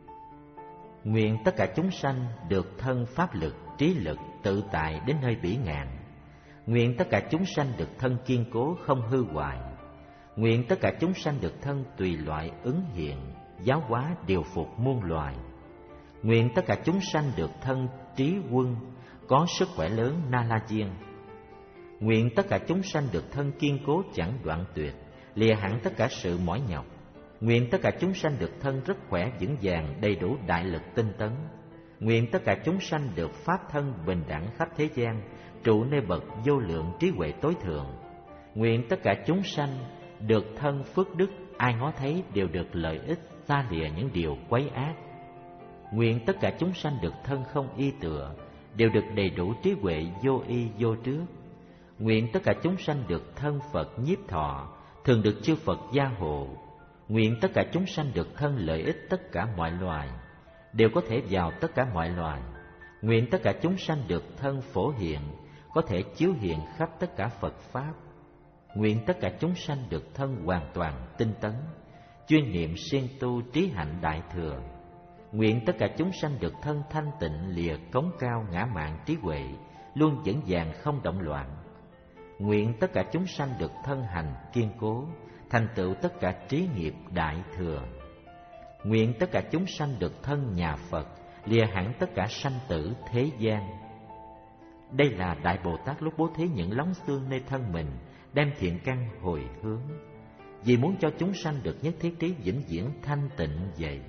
Nguyện tất cả chúng sanh được thân pháp lực, trí lực tự tại đến nơi bỉ ngạn. Nguyện tất cả chúng sanh được thân kiên cố không hư hoại. Nguyện tất cả chúng sanh được thân tùy loại ứng hiện, giáo hóa điều phục muôn loài. Nguyện tất cả chúng sanh được thân trí quân, có sức khỏe lớn na la diên. Nguyện tất cả chúng sanh được thân kiên cố chẳng đoạn tuyệt, lìa hẳn tất cả sự mỏi nhọc. Nguyện tất cả chúng sanh được thân rất khỏe vững vàng, đầy đủ đại lực tinh tấn. Nguyện tất cả chúng sanh được pháp thân bình đẳng khắp thế gian, trụ nơi bậc vô lượng trí huệ tối thượng. Nguyện tất cả chúng sanh được thân phước đức, ai ngó thấy đều được lợi ích, xa lìa những điều quấy ác. Nguyện tất cả chúng sanh được thân không y tựa, đều được đầy đủ trí huệ vô y vô trước. Nguyện tất cả chúng sanh được thân Phật nhiếp thọ, thường được chư Phật gia hộ. Nguyện tất cả chúng sanh được thân lợi ích tất cả mọi loài, đều có thể vào tất cả mọi loài. Nguyện tất cả chúng sanh được thân phổ hiện, có thể chiếu hiện khắp tất cả Phật Pháp. Nguyện tất cả chúng sanh được thân hoàn toàn tinh tấn, chuyên niệm siêng tu trí hạnh đại thừa. Nguyện tất cả chúng sanh được thân thanh tịnh, lìa cống cao ngã mạn trí huệ, luôn vững vàng không động loạn. Nguyện tất cả chúng sanh được thân hành kiên cố, thành tựu tất cả trí nghiệp đại thừa. Nguyện tất cả chúng sanh được thân nhà Phật, lìa hẳn tất cả sanh tử thế gian. Đây là Đại Bồ Tát lúc bố thí những lóng xương nơi thân mình, đem thiện căn hồi hướng, vì muốn cho chúng sanh được nhất thiết trí vĩnh viễn thanh tịnh vậy.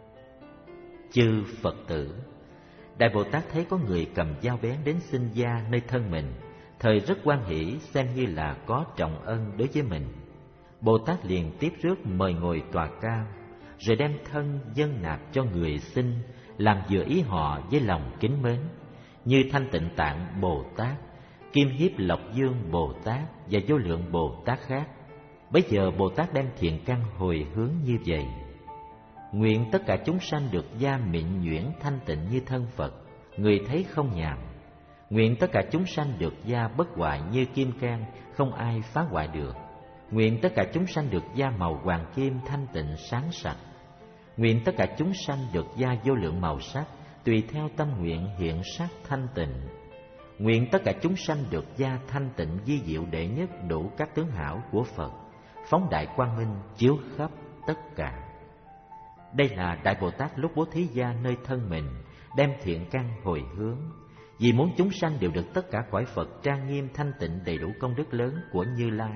Chư Phật tử, Đại Bồ Tát thấy có người cầm dao bén đến xin gia nơi thân mình, thời rất hoan hỷ, xem như là có trọng ân đối với mình. Bồ Tát liền tiếp rước mời ngồi tòa cao, rồi đem thân dâng nạp cho người xin, làm vừa ý họ với lòng kính mến. Như Thanh Tịnh Tạng Bồ Tát, Kim Hiếp Lộc Dương Bồ Tát và Vô Lượng Bồ Tát khác. Bấy giờ Bồ Tát đem thiện căn hồi hướng như vậy: nguyện tất cả chúng sanh được da mịn nhuyễn thanh tịnh như thân Phật, người thấy không nhàm. Nguyện tất cả chúng sanh được da bất hoại như kim cang, không ai phá hoại được. Nguyện tất cả chúng sanh được da màu hoàng kim thanh tịnh sáng sạch. Nguyện tất cả chúng sanh được da vô lượng màu sắc, tùy theo tâm nguyện hiện sắc thanh tịnh. Nguyện tất cả chúng sanh được da thanh tịnh vi diệu đệ nhất đủ các tướng hảo của Phật, phóng đại quang minh chiếu khắp tất cả. Đây là Đại Bồ Tát lúc bố thí da nơi thân mình, đem thiện căn hồi hướng, vì muốn chúng sanh đều được tất cả cõi Phật trang nghiêm thanh tịnh đầy đủ công đức lớn của Như Lai.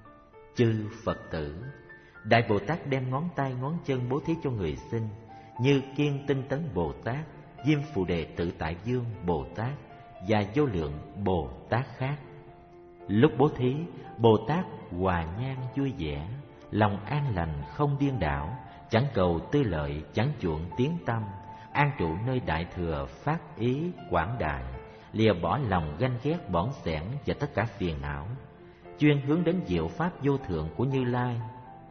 Chư Phật tử, Đại Bồ Tát đem ngón tay ngón chân bố thí cho người sinh, như Kiên Tinh Tấn Bồ Tát, Diêm Phù Đề Tự Tại Dương Bồ Tát và Vô Lượng Bồ Tát khác. Lúc bố thí, Bồ Tát hòa nhang vui vẻ, lòng an lành không điên đảo, chẳng cầu tư lợi, chẳng chuộng tiếng tâm, an trụ nơi đại thừa phát ý quảng đại, lìa bỏ lòng ganh ghét bỏng xẻn và tất cả phiền não, chuyên hướng đến diệu pháp vô thượng của Như Lai.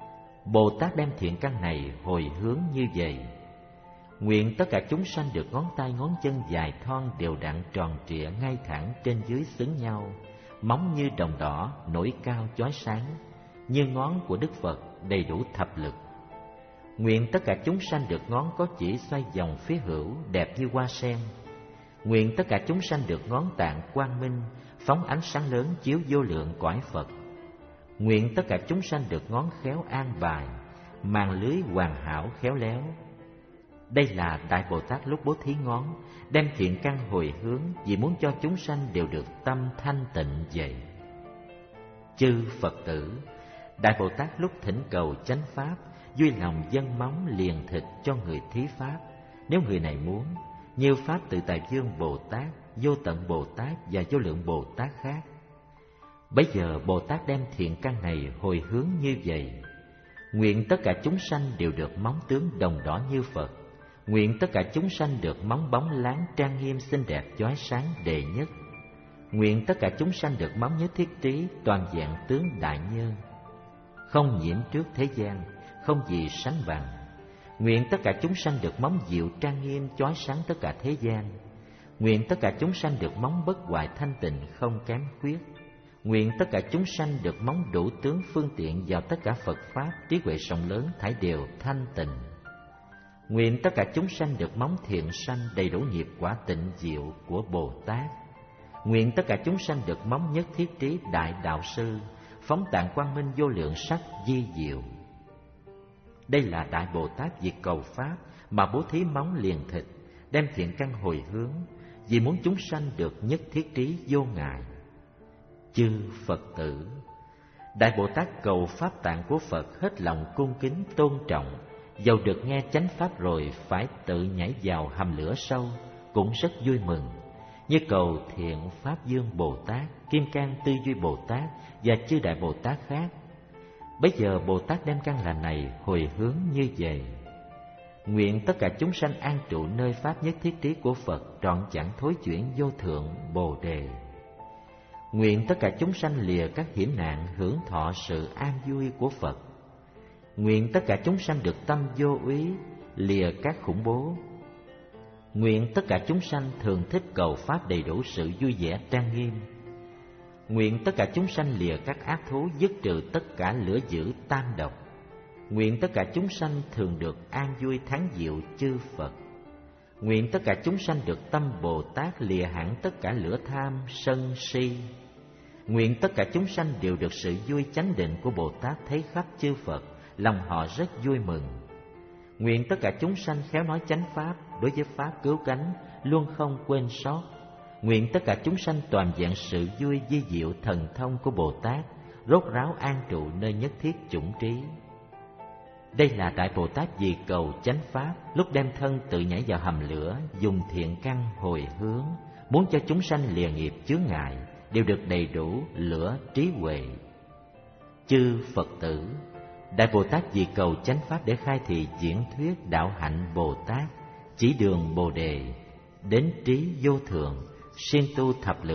Bồ Tát đem thiện căn này hồi hướng như vậy: nguyện tất cả chúng sanh được ngón tay ngón chân dài thon đều đặn tròn trịa ngay thẳng trên dưới xứng nhau, móng như đồng đỏ nổi cao chói sáng, như ngón của Đức Phật đầy đủ thập lực. Nguyện tất cả chúng sanh được ngón có chỉ xoay vòng phía hữu đẹp như hoa sen. Nguyện tất cả chúng sanh được ngón tạng quang minh, phóng ánh sáng lớn chiếu vô lượng cõi Phật. Nguyện tất cả chúng sanh được ngón khéo an bài, màn lưới hoàn hảo khéo léo. Đây là Đại Bồ Tát lúc bố thí ngón, đem thiện căn hồi hướng, vì muốn cho chúng sanh đều được tâm thanh tịnh vậy. Chư Phật tử, Đại Bồ Tát lúc thỉnh cầu chánh pháp, vui lòng dâng móng liền thịt cho người thí pháp, nếu người này muốn, như pháp Tự Tại Dương Bồ Tát, Vô Tận Bồ Tát và Vô Lượng Bồ Tát khác. Bấy giờ Bồ Tát đem thiện căn này hồi hướng như vậy: nguyện tất cả chúng sanh đều được móng tướng đồng đỏ như Phật. Nguyện tất cả chúng sanh được móng bóng láng trang nghiêm xinh đẹp chói sáng đệ nhất. Nguyện tất cả chúng sanh được móng nhất thiết trí toàn dạng tướng đại nhân, không nhiễm trước thế gian, không gì sánh bằng. Nguyện tất cả chúng sanh được móng diệu trang nghiêm chói sáng tất cả thế gian. Nguyện tất cả chúng sanh được móng bất hoại thanh tịnh không kém khuyết. Nguyện tất cả chúng sanh được móng đủ tướng phương tiện vào tất cả Phật pháp trí huệ rộng lớn thải đều thanh tịnh. Nguyện tất cả chúng sanh được móng thiện sanh đầy đủ nghiệp quả tịnh diệu của Bồ Tát. Nguyện tất cả chúng sanh được móng nhất thiết trí đại đạo sư, phóng tạng quang minh vô lượng sắc di diệu. Đây là Đại Bồ Tát việc cầu pháp mà bố thí móng liền thịt, đem thiện căn hồi hướng, vì muốn chúng sanh được nhất thiết trí vô ngại. Chư Phật tử, Đại Bồ Tát cầu pháp tạng của Phật hết lòng cung kính tôn trọng, dầu được nghe chánh pháp rồi phải tự nhảy vào hầm lửa sâu, cũng rất vui mừng, như cầu Thiện Pháp Dương Bồ Tát, Kim Cang Tư Duy Bồ Tát và chư Đại Bồ Tát khác. Bấy giờ Bồ Tát đem căn lành này hồi hướng như vậy: nguyện tất cả chúng sanh an trụ nơi pháp nhất thiết trí của Phật trọn chẳng thối chuyển vô thượng Bồ Đề. Nguyện tất cả chúng sanh lìa các hiểm nạn hưởng thọ sự an vui của Phật. Nguyện tất cả chúng sanh được tâm vô úy, lìa các khủng bố. Nguyện tất cả chúng sanh thường thích cầu pháp đầy đủ sự vui vẻ trang nghiêm. Nguyện tất cả chúng sanh lìa các ác thú, dứt trừ tất cả lửa dữ tam độc. Nguyện tất cả chúng sanh thường được an vui thắng diệu chư Phật. Nguyện tất cả chúng sanh được tâm Bồ Tát lìa hẳn tất cả lửa tham, sân, si. Nguyện tất cả chúng sanh đều được sự vui chánh định của Bồ Tát thấy khắp chư Phật, lòng họ rất vui mừng. Nguyện tất cả chúng sanh khéo nói chánh pháp, đối với pháp cứu cánh, luôn không quên sót. Nguyện tất cả chúng sanh toàn dạng sự vui vi diệu thần thông của Bồ Tát, rốt ráo an trụ nơi nhất thiết chủng trí. Đây là Đại Bồ Tát vì cầu chánh pháp, lúc đem thân tự nhảy vào hầm lửa, dùng thiện căn hồi hướng, muốn cho chúng sanh lìa nghiệp chướng ngại, đều được đầy đủ lửa trí huệ. Chư Phật tử, Đại Bồ Tát vì cầu chánh pháp để khai thị diễn thuyết đạo hạnh Bồ Tát, chỉ đường Bồ Đề, đến trí vô thượng, siêng tu thập lực,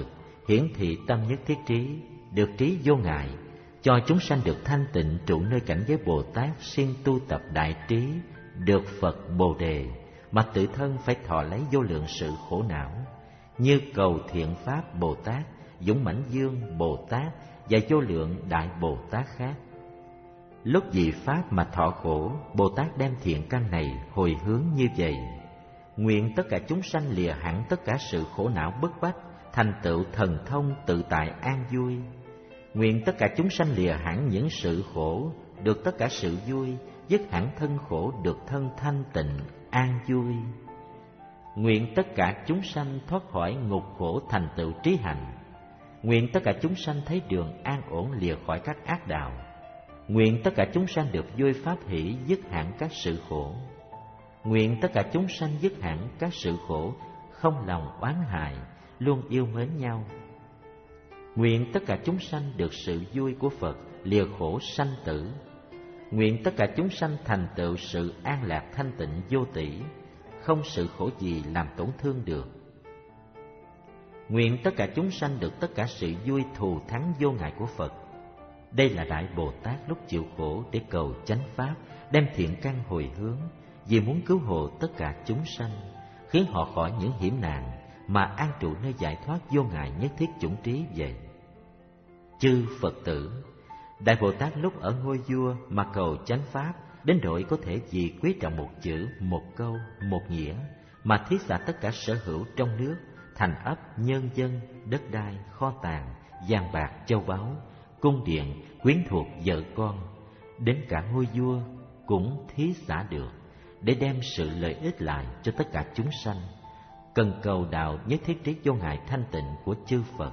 hiển thị tâm nhất thiết trí, được trí vô ngại, cho chúng sanh được thanh tịnh trụ nơi cảnh giới Bồ Tát, siêng tu tập đại trí, được Phật Bồ Đề, mà tự thân phải thọ lấy vô lượng sự khổ não, như cầu Thiện Pháp Bồ Tát, Dũng Mãnh Dương Bồ Tát và vô lượng đại Bồ Tát khác. Lúc vị Pháp mà thọ khổ, Bồ Tát đem thiện căn này hồi hướng như vậy: nguyện tất cả chúng sanh lìa hẳn tất cả sự khổ não bức bách, thành tựu thần thông tự tại an vui. Nguyện tất cả chúng sanh lìa hẳn những sự khổ, được tất cả sự vui, dứt hẳn thân khổ, được thân thanh tịnh an vui. Nguyện tất cả chúng sanh thoát khỏi ngục khổ, thành tựu trí hạnh. Nguyện tất cả chúng sanh thấy đường an ổn, lìa khỏi các ác đạo. Nguyện tất cả chúng sanh được vui pháp hỷ, dứt hẳn các sự khổ. Nguyện tất cả chúng sanh dứt hẳn các sự khổ, không lòng oán hại, luôn yêu mến nhau. Nguyện tất cả chúng sanh được sự vui của Phật, lìa khổ sanh tử. Nguyện tất cả chúng sanh thành tựu sự an lạc thanh tịnh vô tỷ, không sự khổ gì làm tổn thương được. Nguyện tất cả chúng sanh được tất cả sự vui thù thắng vô ngại của Phật. Đây là Đại Bồ Tát lúc chịu khổ để cầu chánh pháp, đem thiện căn hồi hướng, vì muốn cứu hộ tất cả chúng sanh, khiến họ khỏi những hiểm nạn, mà an trụ nơi giải thoát vô ngại nhất thiết chủng trí vậy. Chư Phật tử, Đại Bồ Tát lúc ở ngôi vua mà cầu chánh pháp, đến độ có thể vì quý trọng một chữ, một câu, một nghĩa, mà thí xả tất cả sở hữu trong nước, thành ấp, nhân dân, đất đai, kho tàng, vàng bạc, châu báu, cung điện, quyến thuộc, vợ con, đến cả ngôi vua cũng thí xả được, để đem sự lợi ích lại cho tất cả chúng sanh, cần cầu đạo nhất thiết trí vô ngại thanh tịnh của chư Phật.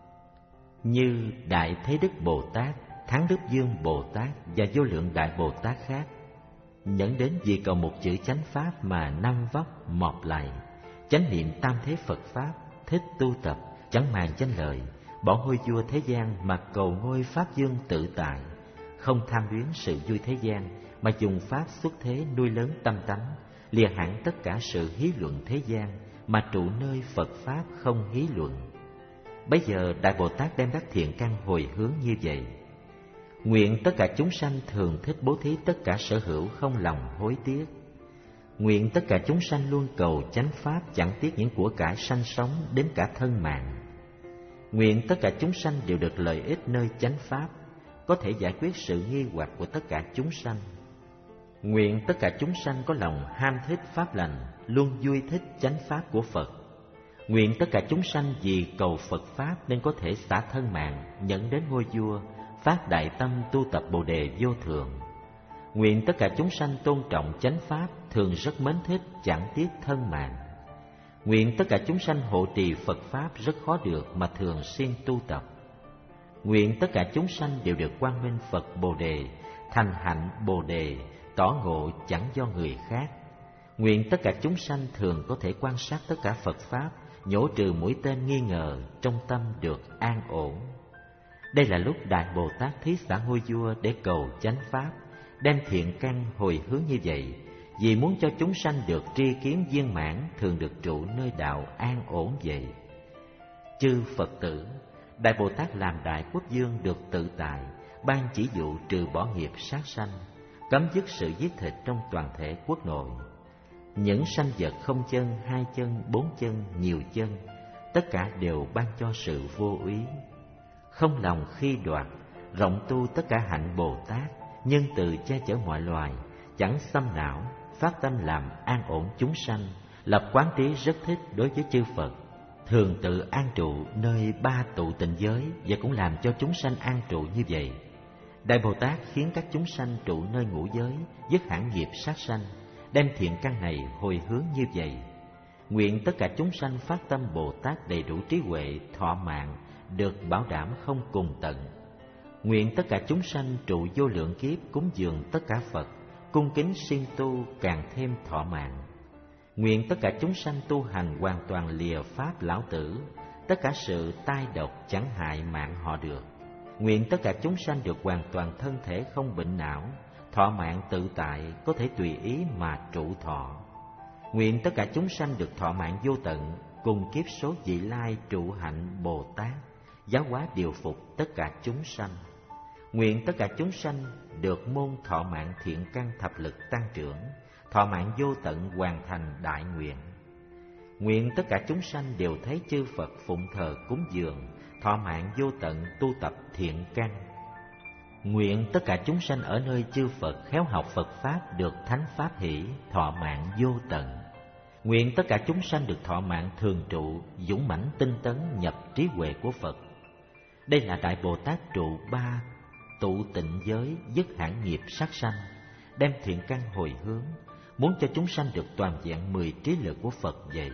Như Đại Thế Đức Bồ Tát, Thắng Đức Dương Bồ Tát và vô lượng đại Bồ Tát khác, nhẫn đến vì cầu một chữ chánh pháp mà năm vóc mọp lạy, chánh niệm tam thế Phật pháp, thích tu tập, chẳng màng danh lợi, bỏ ngôi vua thế gian mà cầu ngôi pháp dương tự tại, không tham luyến sự vui thế gian, mà dùng pháp xuất thế nuôi lớn tâm tánh, lìa hẳn tất cả sự hí luận thế gian, mà trụ nơi Phật pháp không hí luận. Bấy giờ Đại Bồ Tát đem các thiện căn hồi hướng như vậy: nguyện tất cả chúng sanh thường thích bố thí tất cả sở hữu, không lòng hối tiếc. Nguyện tất cả chúng sanh luôn cầu chánh pháp, chẳng tiếc những của cải sanh sống đến cả thân mạng. Nguyện tất cả chúng sanh đều được lợi ích nơi chánh pháp, có thể giải quyết sự nghi hoặc của tất cả chúng sanh. Nguyện tất cả chúng sanh có lòng ham thích pháp lành, luôn vui thích chánh pháp của Phật. Nguyện tất cả chúng sanh vì cầu Phật pháp nên có thể xả thân mạng, nhẫn đến ngôi vua, phát đại tâm tu tập Bồ đề vô thượng. Nguyện tất cả chúng sanh tôn trọng chánh pháp, thường rất mến thích, chẳng tiếc thân mạng. Nguyện tất cả chúng sanh hộ trì Phật pháp rất khó được, mà thường siêng tu tập. Nguyện tất cả chúng sanh đều được quang minh Phật Bồ đề, thành hạnh Bồ đề, tỏ ngộ chẳng do người khác. Nguyện tất cả chúng sanh thường có thể quan sát tất cả Phật pháp, nhổ trừ mũi tên nghi ngờ, trong tâm được an ổn. Đây là lúc Đại Bồ Tát thí xả ngôi vua để cầu chánh pháp, đem thiện căn hồi hướng như vậy, vì muốn cho chúng sanh được tri kiến viên mãn, thường được trụ nơi đạo an ổn vậy. Chư Phật tử, Đại Bồ Tát làm Đại Quốc Vương được tự tại, ban chỉ dụ trừ bỏ nghiệp sát sanh, cấm dứt sự giết thịt trong toàn thể quốc nội. Những sanh vật không chân, hai chân, bốn chân, nhiều chân, tất cả đều ban cho sự vô úy. Không lòng khi đoạt, rộng tu tất cả hạnh Bồ Tát, nhân từ che chở mọi loài, chẳng xâm não, phát tâm làm an ổn chúng sanh, lập quán trí rất thích đối với chư Phật, thường tự an trụ nơi ba tụ tịnh giới, và cũng làm cho chúng sanh an trụ như vậy. Đại Bồ Tát khiến các chúng sanh trụ nơi ngũ giới, dứt hẳn nghiệp sát sanh, đem thiện căn này hồi hướng như vậy. Nguyện tất cả chúng sanh phát tâm Bồ Tát đầy đủ trí huệ, thọ mạng, được bảo đảm không cùng tận. Nguyện tất cả chúng sanh trụ vô lượng kiếp, cúng dường tất cả Phật, cung kính siêng tu, càng thêm thọ mạng. Nguyện tất cả chúng sanh tu hành hoàn toàn lìa pháp lão tử, tất cả sự tai độc chẳng hại mạng họ được. Nguyện tất cả chúng sanh được hoàn toàn thân thể không bệnh não, thọ mạng tự tại, có thể tùy ý mà trụ thọ. Nguyện tất cả chúng sanh được thọ mạng vô tận, cùng kiếp số vị lai trụ hạnh Bồ Tát, giáo hóa điều phục tất cả chúng sanh. Nguyện tất cả chúng sanh được môn thọ mạng thiện căn thập lực tăng trưởng, thọ mạng vô tận hoàn thành đại nguyện. Nguyện tất cả chúng sanh đều thấy chư Phật phụng thờ cúng dường, thọ mạng vô tận tu tập thiện căn. Nguyện tất cả chúng sanh ở nơi chư Phật khéo học Phật Pháp được thánh Pháp hỷ, thọ mạng vô tận. Nguyện tất cả chúng sanh được thọ mạng thường trụ, dũng mãnh tinh tấn nhập trí huệ của Phật. Đây là Đại Bồ Tát trụ ba tụ tịnh giới, dứt hãn nghiệp sát sanh, đem thiện căn hồi hướng, muốn cho chúng sanh được toàn vẹn mười trí lực của Phật vậy.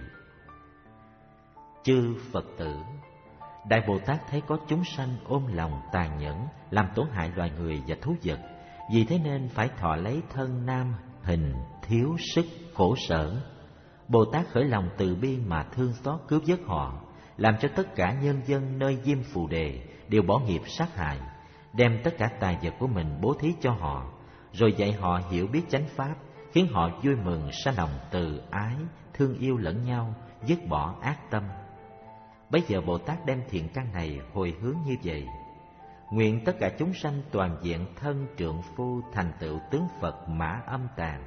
Chư Phật tử, Đại Bồ Tát thấy có chúng sanh ôm lòng tàn nhẫn, làm tổn hại loài người và thú vật, vì thế nên phải thọ lấy thân nam hình, thiếu sức, khổ sở. Bồ Tát khởi lòng từ bi mà thương xót cứu vớt họ, làm cho tất cả nhân dân nơi Diêm Phù Đề đều bỏ nghiệp sát hại, đem tất cả tài vật của mình bố thí cho họ, rồi dạy họ hiểu biết chánh pháp, khiến họ vui mừng sanh lòng từ ái, thương yêu lẫn nhau, dứt bỏ ác tâm. Bấy giờ Bồ Tát đem thiện căn này hồi hướng như vậy: nguyện tất cả chúng sanh toàn diện thân trượng phu thành tựu tướng Phật Mã Âm Tạng.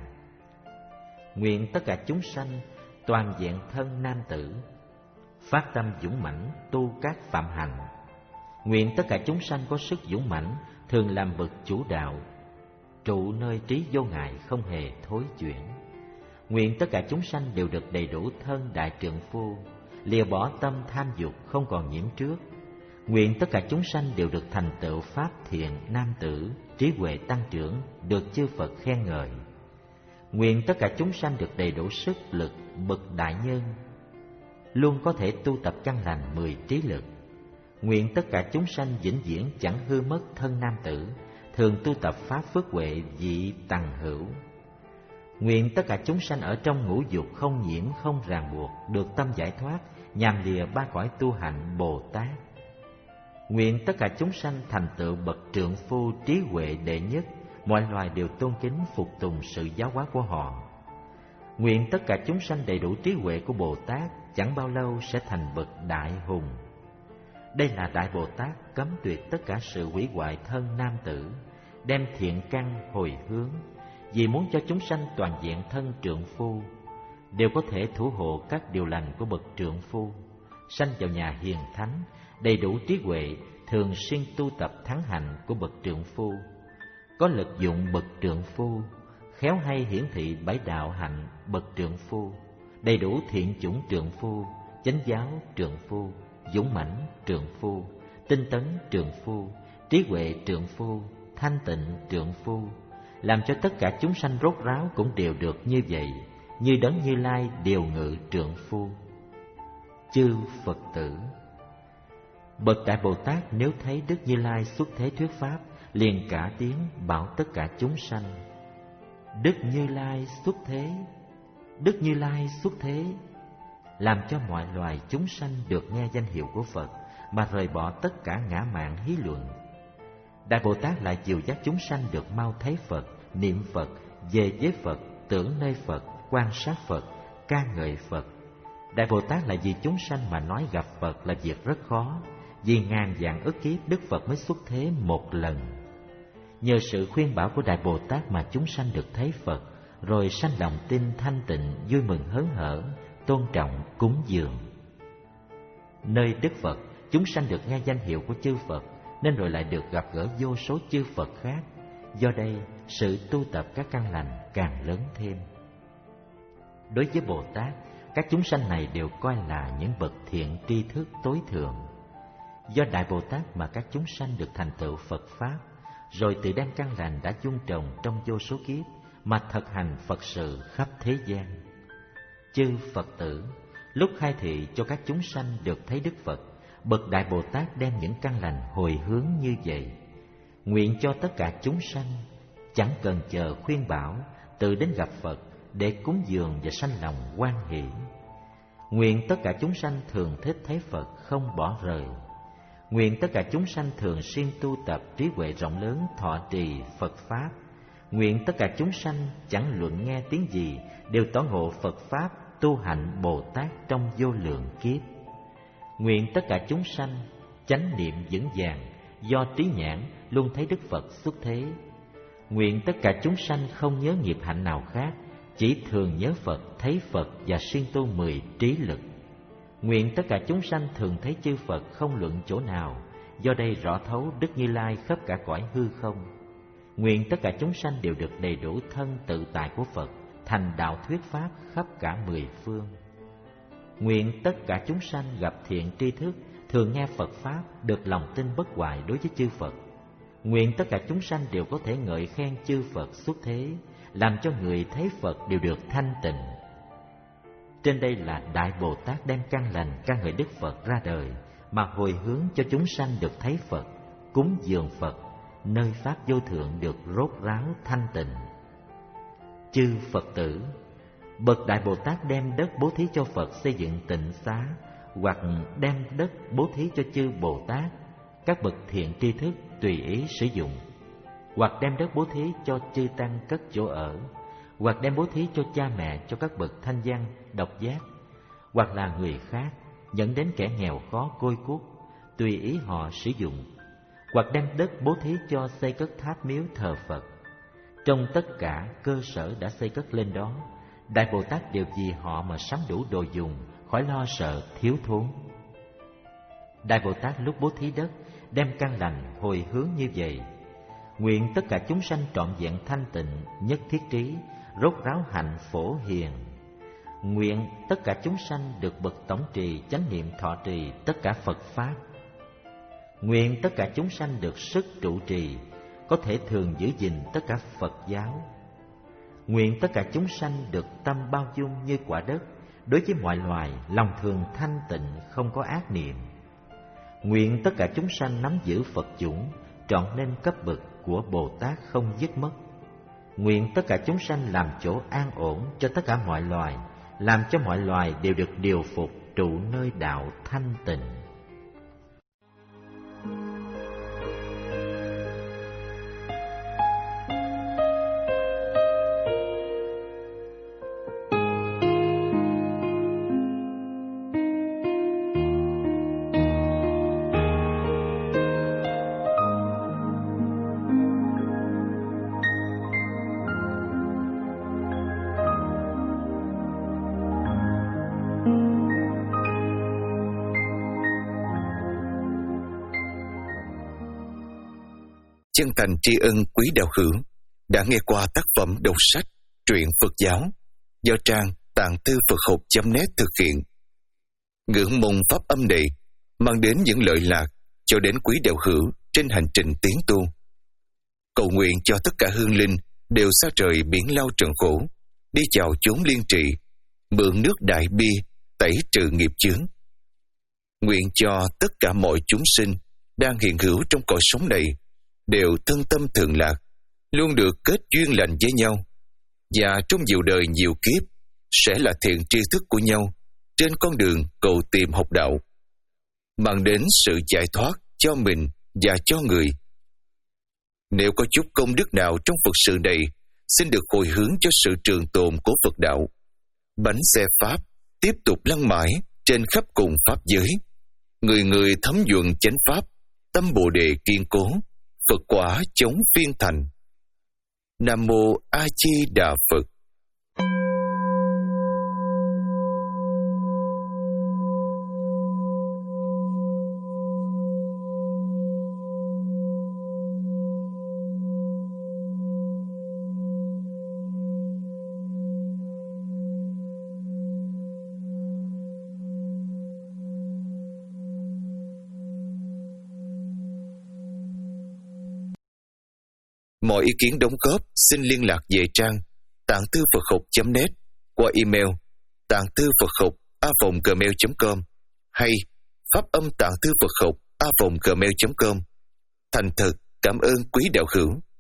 Nguyện tất cả chúng sanh toàn diện thân nam tử, phát tâm dũng mãnh tu các phạm hạnh. Nguyện tất cả chúng sanh có sức dũng mãnh, thường làm bậc chủ đạo, trụ nơi trí vô ngại không hề thối chuyển. Nguyện tất cả chúng sanh đều được đầy đủ thân đại trượng phu, lìa bỏ tâm tham dục không còn nhiễm trước. Nguyện tất cả chúng sanh đều được thành tựu pháp thiện nam tử, trí huệ tăng trưởng, được chư Phật khen ngợi. Nguyện tất cả chúng sanh được đầy đủ sức lực bậc đại nhân, luôn có thể tu tập căn lành mười trí lực. Nguyện tất cả chúng sanh vĩnh viễn chẳng hư mất thân nam tử, thường tu tập pháp phước huệ vị tằng hữu. Nguyện tất cả chúng sanh ở trong ngũ dục không nhiễm không ràng buộc, được tâm giải thoát, nhàm lìa ba cõi tu hạnh Bồ Tát. Nguyện tất cả chúng sanh thành tựu bậc trượng phu trí huệ đệ nhất, mọi loài đều tôn kính phục tùng sự giáo hóa của họ. Nguyện tất cả chúng sanh đầy đủ trí huệ của Bồ Tát, chẳng bao lâu sẽ thành bậc đại hùng. Đây là Đại Bồ Tát cấm tuyệt tất cả sự hủy hoại thân nam tử, đem thiện căn hồi hướng, vì muốn cho chúng sanh toàn diện thân trượng phu, đều có thể thủ hộ các điều lành của bậc trượng phu, sanh vào nhà hiền thánh, đầy đủ trí huệ, thường xuyên tu tập thắng hạnh của bậc trượng phu, có lực dụng bậc trượng phu, khéo hay hiển thị bảy đạo hạnh bậc trượng phu, đầy đủ thiện chủng trượng phu, chánh giáo trượng phu, dũng mãnh trượng phu, tinh tấn trượng phu, trí huệ trượng phu, thanh tịnh trượng phu, làm cho tất cả chúng sanh rốt ráo cũng đều được như vậy, như Đấng Như Lai điều ngự trượng phu. Chư Phật tử, bậc Đại Bồ Tát nếu thấy Đức Như Lai xuất thế thuyết pháp, liền cả tiếng bảo tất cả chúng sanh: Đức Như Lai xuất thế, Đức Như Lai xuất thế, làm cho mọi loài chúng sanh được nghe danh hiệu của Phật mà rời bỏ tất cả ngã mạn hí luận. Đại Bồ Tát lại dìu dắt chúng sanh được mau thấy Phật, niệm Phật, về với Phật, tưởng nơi Phật, quan sát Phật, ca ngợi Phật. Đại Bồ Tát lại vì chúng sanh mà nói gặp Phật là việc rất khó, vì ngàn vạn ức kiếp Đức Phật mới xuất thế một lần. Nhờ sự khuyên bảo của Đại Bồ Tát mà chúng sanh được thấy Phật, rồi sanh lòng tin thanh tịnh, vui mừng hớn hở, tôn trọng cúng dường. Nơi Đức Phật, chúng sanh được nghe danh hiệu của chư Phật, nên rồi lại được gặp gỡ vô số chư Phật khác. Do đây, sự tu tập các căn lành càng lớn thêm. Đối với Bồ Tát, các chúng sanh này đều coi là những bậc thiện tri thức tối thượng. Do Đại Bồ Tát mà các chúng sanh được thành tựu Phật Pháp, rồi tự đem căn lành đã dung trồng trong vô số kiếp mà thực hành Phật sự khắp thế gian. Chư Phật tử, lúc khai thị cho các chúng sanh được thấy Đức Phật, bậc Đại Bồ Tát đem những căn lành hồi hướng như vậy, nguyện cho tất cả chúng sanh chẳng cần chờ khuyên bảo, tự đến gặp Phật để cúng dường và sanh lòng hoan hỷ. Nguyện tất cả chúng sanh thường thích thấy Phật không bỏ rời. Nguyện tất cả chúng sanh thường xuyên tu tập trí huệ rộng lớn, thọ trì Phật Pháp. Nguyện tất cả chúng sanh chẳng luận nghe tiếng gì, đều tỏ ngộ Phật Pháp tu hạnh Bồ Tát trong vô lượng kiếp. Nguyện tất cả chúng sanh chánh niệm vững vàng, do trí nhãn luôn thấy Đức Phật xuất thế. Nguyện tất cả chúng sanh không nhớ nghiệp hạnh nào khác, chỉ thường nhớ Phật, thấy Phật và siêng tu mười trí lực. Nguyện tất cả chúng sanh thường thấy chư Phật không luận chỗ nào, do đây rõ thấu Đức Như Lai khắp cả cõi hư không. Nguyện tất cả chúng sanh đều được đầy đủ thân tự tại của Phật, thành đạo thuyết pháp khắp cả mười phương. Nguyện tất cả chúng sanh gặp thiện tri thức, thường nghe Phật pháp, được lòng tin bất hoại đối với chư Phật. Nguyện tất cả chúng sanh đều có thể ngợi khen chư Phật xuất thế, làm cho người thấy Phật đều được thanh tịnh. Trên đây là Đại Bồ Tát đem căn lành ca ngợi Đức Phật ra đời, mà hồi hướng cho chúng sanh được thấy Phật, cúng dường Phật, nơi pháp vô thượng được rốt ráo thanh tịnh. Chư Phật tử, bậc Đại Bồ Tát đem đất bố thí cho Phật xây dựng tịnh xá, hoặc đem đất bố thí cho chư Bồ Tát, các bậc thiện tri thức tùy ý sử dụng, hoặc đem đất bố thí cho chư tăng cất chỗ ở, hoặc đem bố thí cho cha mẹ, cho các bậc thanh văn, độc giác, hoặc là người khác, dẫn đến kẻ nghèo khó côi cút, tùy ý họ sử dụng, hoặc đem đất bố thí cho xây cất tháp miếu thờ Phật. Trong tất cả cơ sở đã xây cất lên đó, Đại Bồ Tát đều vì họ mà sắm đủ đồ dùng, khỏi lo sợ thiếu thốn. Đại Bồ Tát lúc bố thí đất, đem căn lành hồi hướng như vậy. Nguyện tất cả chúng sanh trọn vẹn thanh tịnh, nhất thiết trí, rốt ráo hạnh phổ hiền. Nguyện tất cả chúng sanh được bậc tổng trì chánh niệm thọ trì tất cả Phật pháp. Nguyện tất cả chúng sanh được sức trụ trì, có thể thường giữ gìn tất cả Phật giáo. Nguyện tất cả chúng sanh được tâm bao dung như quả đất, đối với mọi loài lòng thường thanh tịnh, không có ác niệm. Nguyện tất cả chúng sanh nắm giữ Phật chủng, trọn nên cấp bậc của Bồ Tát không dứt mất. Nguyện tất cả chúng sanh làm chỗ an ổn cho tất cả mọi loài, làm cho mọi loài đều được điều phục trụ nơi đạo thanh tịnh. Chân thành tri ân quý đạo hữu đã nghe qua tác phẩm đọc sách Truyện Phật giáo do trang tạng thư Phật học chấm net thực hiện. Ngưỡng mong pháp âm này mang đến những lợi lạc cho đến quý đạo hữu trên hành trình tiến tu. Cầu nguyện cho tất cả hương linh đều xa trời biển lao trần khổ, đi chào chốn liên trị, mượn nước đại bi tẩy trừ nghiệp chướng. Nguyện cho tất cả mọi chúng sinh đang hiện hữu trong cõi sống này đều thân tâm thường lạc, luôn được kết duyên lành với nhau, và trong nhiều đời nhiều kiếp sẽ là thiện tri thức của nhau trên con đường cầu tìm học đạo, mang đến sự giải thoát cho mình và cho người. Nếu có chút công đức nào trong Phật sự này, xin được hồi hướng cho sự trường tồn của Phật đạo. Bánh xe Pháp tiếp tục lăn mãi trên khắp cùng Pháp giới, người người thấm nhuần chánh Pháp, tâm Bồ Đề kiên cố, Phật quả chống phiên thành. Nam Mô A Di Đà Phật. Mọi ý kiến đóng góp xin liên lạc về trang tạng thư Phật học chấm net qua email tạng thư Phật học a vòng gmail chấm com hay pháp âm tạng thư Phật học a vòng gmail chấm com. Thành thật cảm ơn quý đạo hữu.